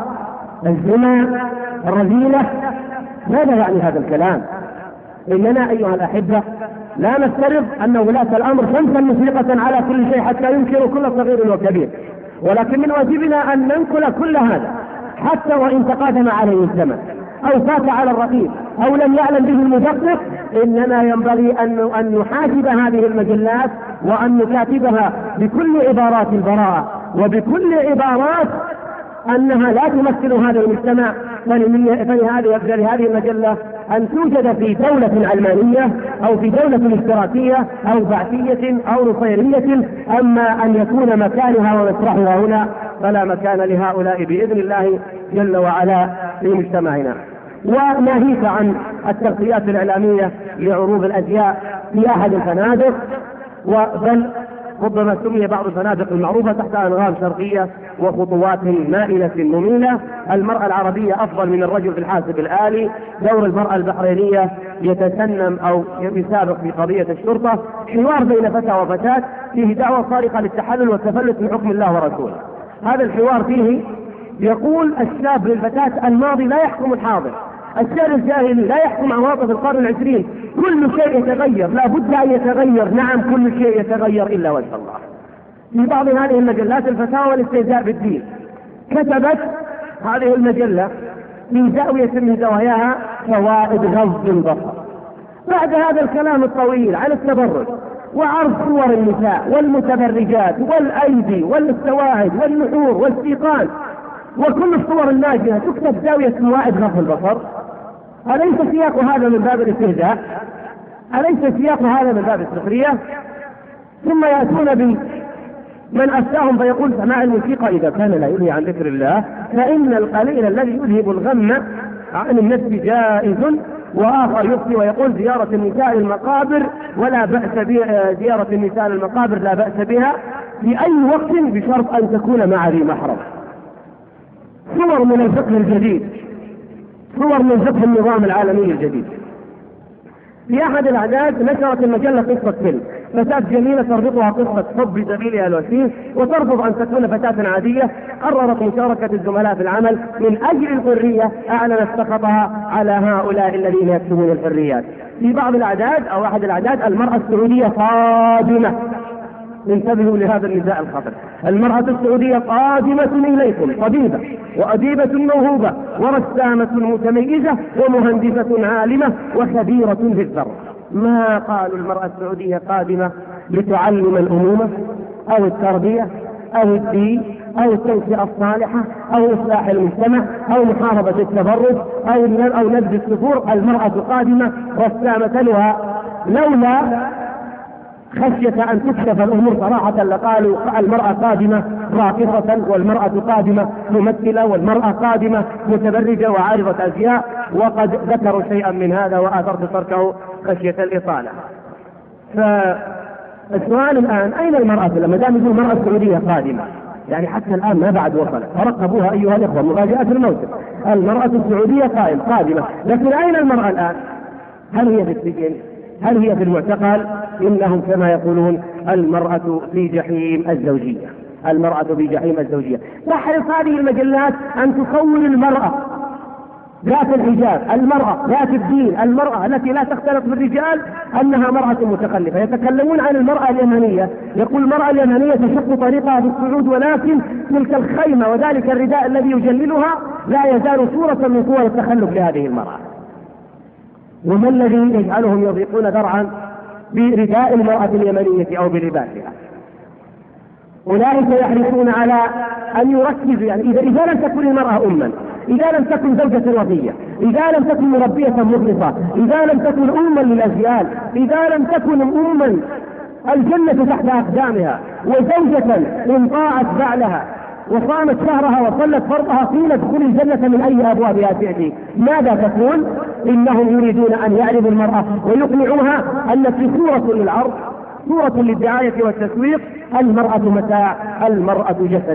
الزنا، الرذيلة؟ ماذا يعني هذا الكلام؟ إننا أيها الأحبة لا نفترض أن ولاة الأمر شمسا مشرقة على كل شيء حتى ينكر كل صغير وكبير، ولكن من واجبنا أن ننقل كل هذا حتى وإن تقادم عليه الزمن أو فات على الرقيب أو لم يعلم به المدقق. إننا ينبغي أن نحاسب هذه المجلات وأن نكاتبها بكل عبارات البراءة وبكل عبارات أنها لا تمثل هذا المجتمع. فلهذه المجلة أن توجد في دولة علمانية أو في دولة اشتراكية أو بعثية أو نصيرية، أما أن يكون مكانها ومسرحها هنا فلا مكان لهؤلاء بإذن الله جل وعلا في مجتمعنا. وناهيك عن التغطيات الإعلامية لعروض الأزياء في أحد الفنادق، بل ربما سمي بعض الفنادق المعروفة تحت أنغام شرقية وخطوات مائلة مميلة. المرأة العربية أفضل من الرجل في الحاسب الآلي. دور المرأة البحرينية يتسنم أو يسابق في قضية الشرطة. حوار بين فتى وفتاة فيه دعوة صارخة للتحلل والتفلت من حكم الله ورسوله. هذا الحوار فيه يقول الشاب للفتاة: الماضي لا يحكم الحاضر، الشعر الجاهلي لا يحكم عواطف القرن العشرين، كل شيء يتغير، لا بد أن يتغير، نعم كل شيء يتغير إلا وجه الله. في بعض هذه المجلات الفتاوى والاستهزاء بالدين، كتبت هذه المجلة في زاوية من زواياها فوائد غض البصر. بعد هذا الكلام الطويل على التبرج وعرض صور النساء والمتبرجات والأيدي والسواعد والنحور والسيقان وكل الصور الناجية تكتب زاوية فوائد غض البصر، أليس سياق هذا من باب الاستهزاء؟ أليس سياق هذا من باب السخرية؟ ثم يأتون بمن أفتاهم فيقول: سماع الموسيقى إذا كان لا يلهي عن ذكر الله فإن القليل الذي يذهب الغم عن النفس جائز. وآخر يفتي ويقول: زيارة النساء المقابر ولا بأس زيارة النساء المقابر لا بأس بها في أي وقت بشرط أن تكون مع ذي محرم. صور من الفقه الجديد، صور من فقه النظام العالمي الجديد. في أحد الأعداد نشرت المجلة قصة فيلم، فتاة جميلة تربطها قصة حب بزميلها الوسيم وترفض أن تكون فتاة عادية، قررت مشاركة الزملاء في العمل من أجل الحرية، أعلنت سخطها على هؤلاء الذين يكتبون الحريات. في بعض الأعداد أو أحد الأعداد: المرأة السعودية قادمة. انتبهوا لهذا النداء الخطر: المرأة السعودية قادمة إليكم، طبيبة وأديبة موهوبة ورسامة متميزة ومهندسة عالمة وخبيرة في الذر. ما قالوا المرأة السعودية قادمة لتعلم الأمومة أو التربية أو الدين أو التنشئة الصالحة أو إصلاح المجتمع أو محاربة التبرج أو نبذ السفور. المرأة قادمة رسامة، لولا خشية أن تكشف الأمور صراحة لقالوا المرأة قادمة راقصة، والمرأة قادمة ممثلة، والمرأة قادمة متبرجة وعارضة أزياء، وقد ذكروا شيئا من هذا وآثرت تركه خشية الإطالة. فالسؤال الآن: أين المرأة؟ لما دام يقول المرأة السعودية قادمة، يعني حتى الآن ما بعد وصلت، فرقبوها أيها الإخوة، مفاجأة الموسم. المرأة السعودية قادمة، لكن أين المرأة الآن؟ هل هي في السجن؟ هل هي في المعتقل؟ إنهم كما يقولون المرأة في جحيم الزوجية، المرأة في جحيم الزوجية. تحرص هذه المجلات أن تصور المرأة ذات الحجاب، المرأة ذات الدين، المرأة التي لا تختلط بالرجال أنها مرأة متخلفة. يتكلمون عن المرأة اليمنية، يقول المرأة اليمنية تشق طريقها في الصعود، ولكن تلك الخيمة وذلك الرداء الذي يجللها لا يزال صورة من صور التخلف لهذه المرأة. وما الذي يجعلهم يضيقون ذرعا برداء المرأة اليمنية أو بلباسها؟ أولئك يحرصون على أن يركزوا، يعني إذا لم تكن المرأة أما، إذا لم تكن زوجة وفية، إذا لم تكن مربية مخلصة، إذا لم تكن أما للأجيال، إذا لم تكن أما الجنة تحت أقدامها، وزوجة إن طاعت بعلها وصامت شهرها وصلت فرضها قيل ادخلي الجنة من أي أبوابها تأتي، ماذا تكون؟ إنهم يريدون أن يعرضوا المرأة ويقنعوها أن صورة للعرض، صورة للدعاية والتسويق، المرأة متاع، المرأة جسد.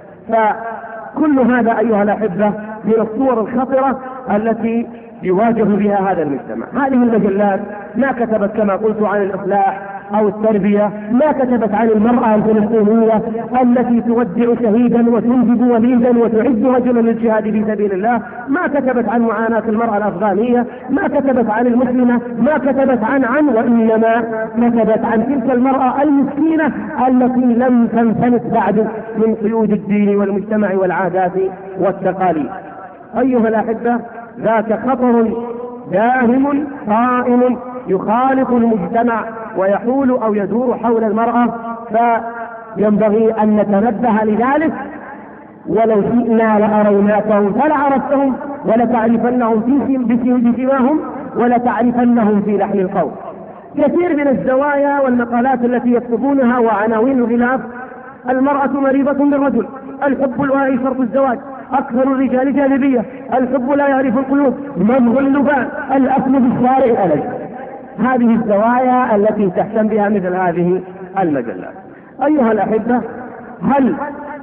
فكل هذا أيها الأحبة من الصور الخطرة التي يواجه بها هذا المجتمع. هذه المجلات ما كتبت كما قلت عن الإصلاح أو التربية، ما كتبت عن المرأة الفلسطينية التي تودع شهيدا وتنجب وليدا وتعد رجلا للجهاد في سبيل الله، ما كتبت عن معاناة المرأة الأفغانية، ما كتبت عن المسلمة، ما كتبت عن وإنما كتبت عن تلك المرأة المسكينة التي لم تنفلت بعد من قيود الدين والمجتمع والعادات والتقاليد. أيها الأحبة، ذاك خطر داهم قائم يخالط المجتمع ويحول أو يدور حول المرأة، فينبغي أن نتنبه لذلك. ولو شئنا لأريناكهم فلعرفتهم ولتعرفنهم بسماهم ولتعرفنهم في لحن القول. كثير من الزوايا والمقالات التي يكتبونها وعناوين الغلاف: المرأة مريضة بالرجل، الحب الواعي شرط الزواج، أكثر الرجال جاذبية، الحب لا يعرف القلوب، مضغ اللبان، الأكل بالشارع ألج. هذه الزوايا التي تهتم بها مثل هذه المجلات. أيها الأحبة، هل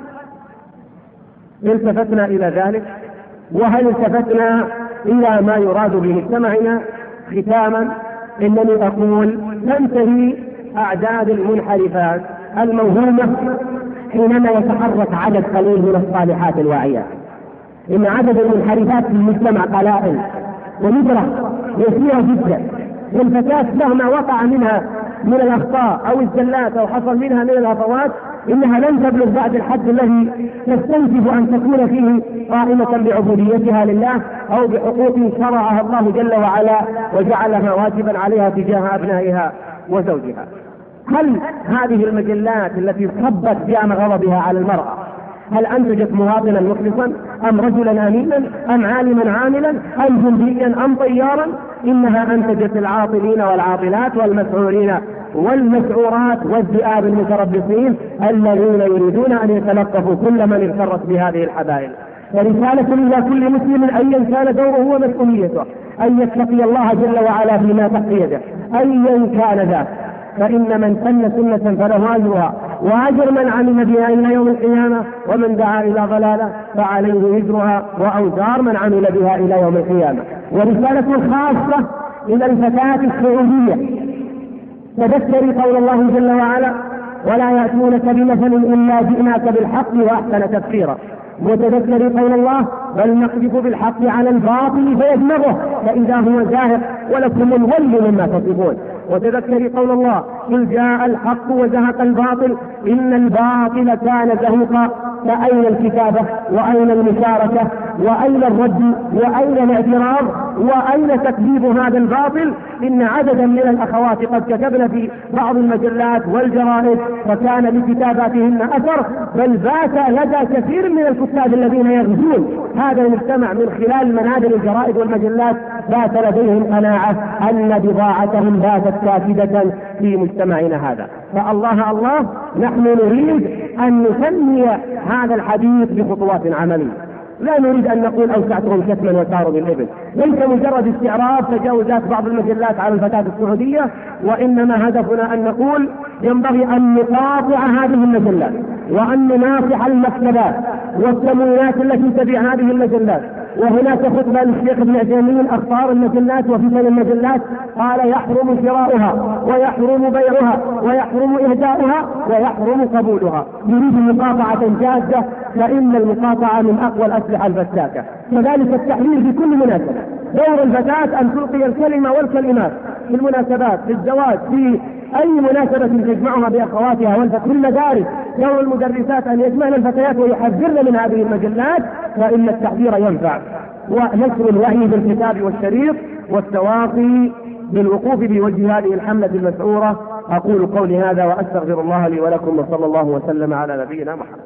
التفتنا إلى ذلك؟ وهل التفتنا إلى ما يراد بمجتمعنا؟ ختاما، إنني أقول تنتهي أعداد المنحرفات الموهومة حينما يتحرك عدد قليل من الصالحات الواعيات. إن عدد المنحرفات في المجتمع قلائل وندرة يسيرة جدا، والفتاة مهما وقع منها من الأخطاء أو الزلات أو حصل منها من الهفوات إنها لن تبلغ بعد الحد الذي تستنسب أن تكون فيه قائمة بعبوديتها لله أو بحقوق شرعها الله جل وعلا وجعلها واجبا عليها تجاه أبنائها وزوجها. هل هذه المجلات التي صبت جام غضبها على المرأة هل أنتجت مواطنا مخلصا أم رجلا أمينا أم عالما عاملا أم جنديا أم طيارا؟ إنها أنتجت العاطلين والعاطلات والمسعورين والمسعورات والذئاب المتربصين الذين يريدون أن يتلقفوا كل من اغترت بهذه الحبائل. فرسالة إلى كل مسلم أيا كان دوره ومسؤوليته أن يتقي الله جل وعلا فيما تحت يده أيا كان ذاك، فإن من سن سنة فله أجرها وأجر من عمل بها إلى يوم القيامة، ومن دعا إلى ضلالة فعليه إجرها وأوزار من عمل بها إلى يوم القيامة. ورسالة خاصة إلى الفتاة السعودية، تذكري قول الله جل وعلا ولا يأتونك بمثل إلا جئناك بالحق وأحسن تفسيرا، وتذكري قول الله بل نقذف بالحق على الباطل فيدمغه فإذا هو زاهق ولكم الويل مما تصفون، وتذكري قول الله قل جاء الحق وزهق الباطل إن الباطل كان زهوقا، فأين الكتابة وأين المشاركة وأين الرد وأين الاعتراض وأين تكذيب هذا الباطل؟ إن عددا من الأخوات قد كتبن في بعض المجلات والجرائد فكان لكتاباتهن أثر، بل بات لدى كثير من الكتاب الذين يغزون هذا المجتمع من خلال منابر الجرائد والمجلات بات لديهم قناعة أن بضاعتهم باتت كافدة في مجتمعنا هذا. فالله الله نحن نريد أن نسمي هذا الحديث بخطوات عملية، لا نريد أن نقول أوسعتهم كتما وساروا بالإبل، ليس مجرد استعراض تجاوزات بعض المجلات على الفتاة السعودية، وإنما هدفنا أن نقول ينبغي أن نقاطع هذه المجلات وأن نناصح المكتبات والتمويلات التي تبيع هذه المجلات. وهناك خطبة للشيخ ابن عثيمين أخطار المجلات وفتن المجلات، قال يحرم شراؤها ويحرم بيعها ويحرم إهداؤها ويحرم قبولها. يريد مقاطعة جادة، فإن المقاطعة من أقوى الأسلحة الفتاكة. كذلك التحرير في كل مناسبة، دور الفتاة أن تلقي الكلمة والكلمات في المناسبات، في الزواج، في أي مناسبة تجمعها بأخواتها في المدارس، دور المدرسات أن يجمعن الفتيات ويحذرن من هذه المجلات، فإن التحذير ينفع. ونشر الوعي بالكتاب والشريط والتواصي بالوقوف بوجه هذه الحملة المسعورة. أقول قولي هذا وأستغفر الله لي ولكم، وصلى الله وسلم على نبينا محمد.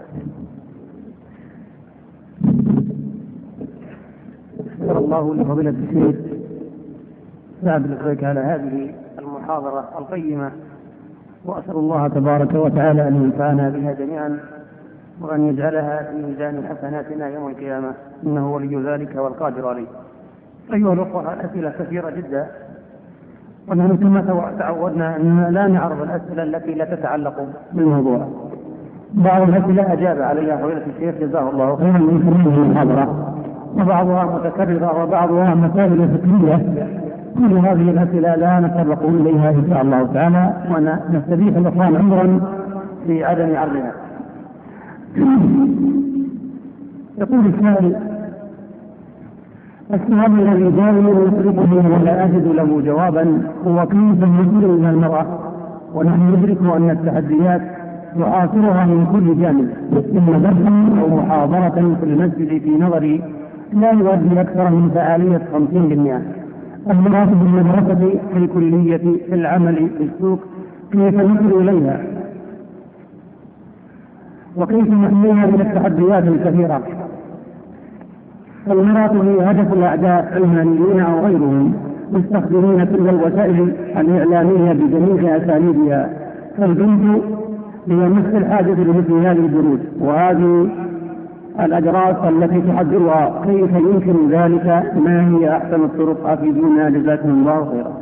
شكر الله لفضيلة الشيخ سعد الخيك على هذه المحاضرة القيمة، وأسأل الله تبارك وتعالى أن ينفعنا بها جميعا وأن يجعلها في ميزان حسناتنا يوم القيامة، إنه ولي ذلك والقادر عليه. أيها الأخوة، الأسئلة كثيرة جدا، ونحن كما تعودنا أن لا نعرض الأسئلة التي لا تتعلق بالموضوع. بعض الأسئلة أجاب عليها فضيلة الشيخ جزاه الله خيرا من المحاضرة، وبعضها متكررة وبعضها مسائل فكرية. كل هذه الأسئلة لا نتطرق إليها إن شاء الله تعالى، ونستبيح الإخوان عمرا في عدم عرضها. يقول السائل: السؤال الذي دائما يطرقني ولا أجد له جوابا هو كيف نصل إلى المرأة ونحن ندرك أن التحديات يعاصرها من كل جانب، إما درسا أو محاضرة في المسجد في نظري لا يؤدي أكثر من فعالية 50%. المرأة في المدرسة، في الكلية، في العمل، في السوق، كيف نصل إليها وكيف نحميها من التحديات الكثيرة؟ المرأة هي هدف الأعداء الماليين أو غيرهم، مستخدمين تلك الوسائل الإعلامية بجميع أساليبها. فالبنت هي نفس الحاجة لمثل هذه البنود وهذه الأجراس التي تحضرها، كيف يمكن ذلك؟ ما هي أحسن الطرق؟ أفيدونا جزاكم الله خيرا.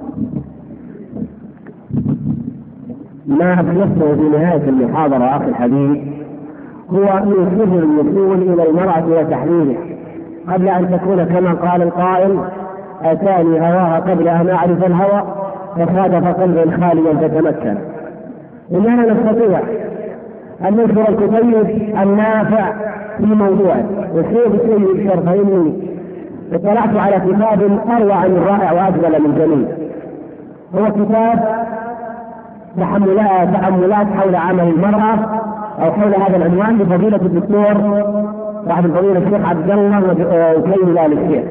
ما أبلغته في نهاية المحاضرة أخي الحبيب هو من سر الوصول إلى المرأة وتحليلها قبل أن تكون كما قال القائل: أتاني هواها قبل أن أعرف الهوى فصادف قلبا خاليا فتمكن. إننا نستطيع أن نذكر الكتيب النافع في موضوعه. والشيخ السيد الشرفيني اطلعت على كتاب أروع من رائع وأجمل من جميل، هو كتاب تأملات حول عمل المرأة أو حول هذا العنوان لفضيلة الدكتور صاحب الفضيلة الشيخ عبد الله وكيل آل الشيخ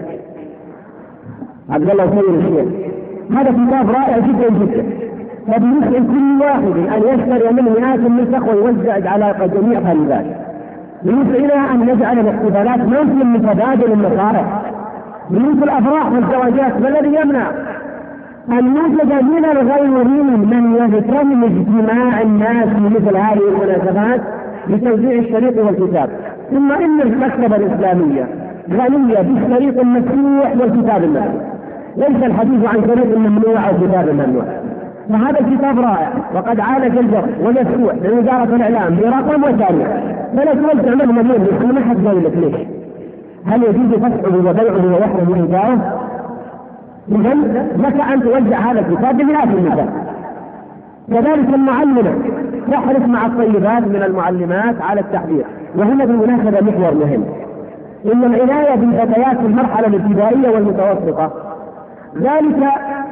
عبد الله وكيل الشيخ. هذا كتاب رائع جدا جدا، فبيمكن كل واحد أن يشتري منه مئات النسخ ويوزع على جميع طالبات. يسعنا أن نجعل الاحتفالات موسم من تبادل المصالح، مثل الأفراح والزواجات. ما الذي يمنع أن يوجد من الغيرين من يهتم باجتماع الناس في مثل هذه المناسبات لتوزيع الشريط والكتاب؟ ثم إن المكتبة الإسلامية غنية بالشريط المفتوح والكتاب المفتوح، ليس الحديث عن شريط ممنوع أو كتاب ممنوع. فهذا الكتاب رائع وقد عالج الجر ومفتوح من وزارة الإعلام برقم وتاريخ، فلا توزع منه مليون نسخة. ما حد قال لك ليش؟ هل يجوز فتحه وبيعه ويحرم إهداؤه؟ إذن لك أن توزع هذا الكتاب بمئات النسخ. كذلك المعلمة تحرص مع الطيبات من المعلمات على التحذير. وهنا بالمناسبة محور مهم، إن العناية بالفتيات في المرحلة الابتدائية والمتوسطة ذلك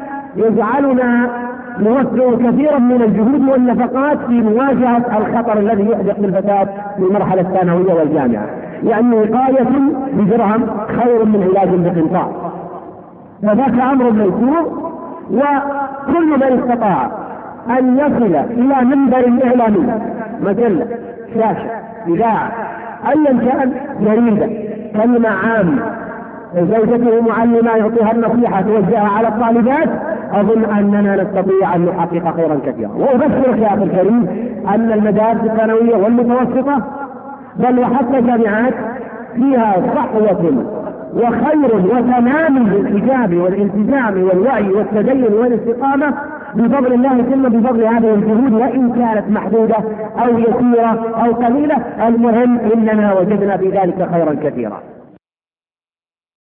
يجعلنا نوفر كثيرا من الجهود والنفقات في مواجهة الخطر الذي يحدث للفتاة في المرحلة الثانوية والجامعة. يعني وقاية بدرهم خير من علاج بقنطار، فذاك أمر ميسور. وكل من استطاع أن يصل إلى منبر إعلامي، مجلة، شاشة، إذاعة، أيا كان، جريدة، كلمة عامة، زوجته معلمة يعطيها النصيحة توجهها على الطالبات، أظن أننا نستطيع أن نحقق خيرا كثيرا. وأبشرك يا أخي الكريم أن المدارس الثانوية والمتوسطة بل وحتى الجامعات فيها صحوة وخير وتمام بالحجاب والالتزام والوعي والتدين والاستقامة بفضل الله ثم بفضل هذه الجهود، وإن كانت محدودة أو يسيرة أو قليلة. المهم إننا وجدنا في ذلك خيرا كثيرا.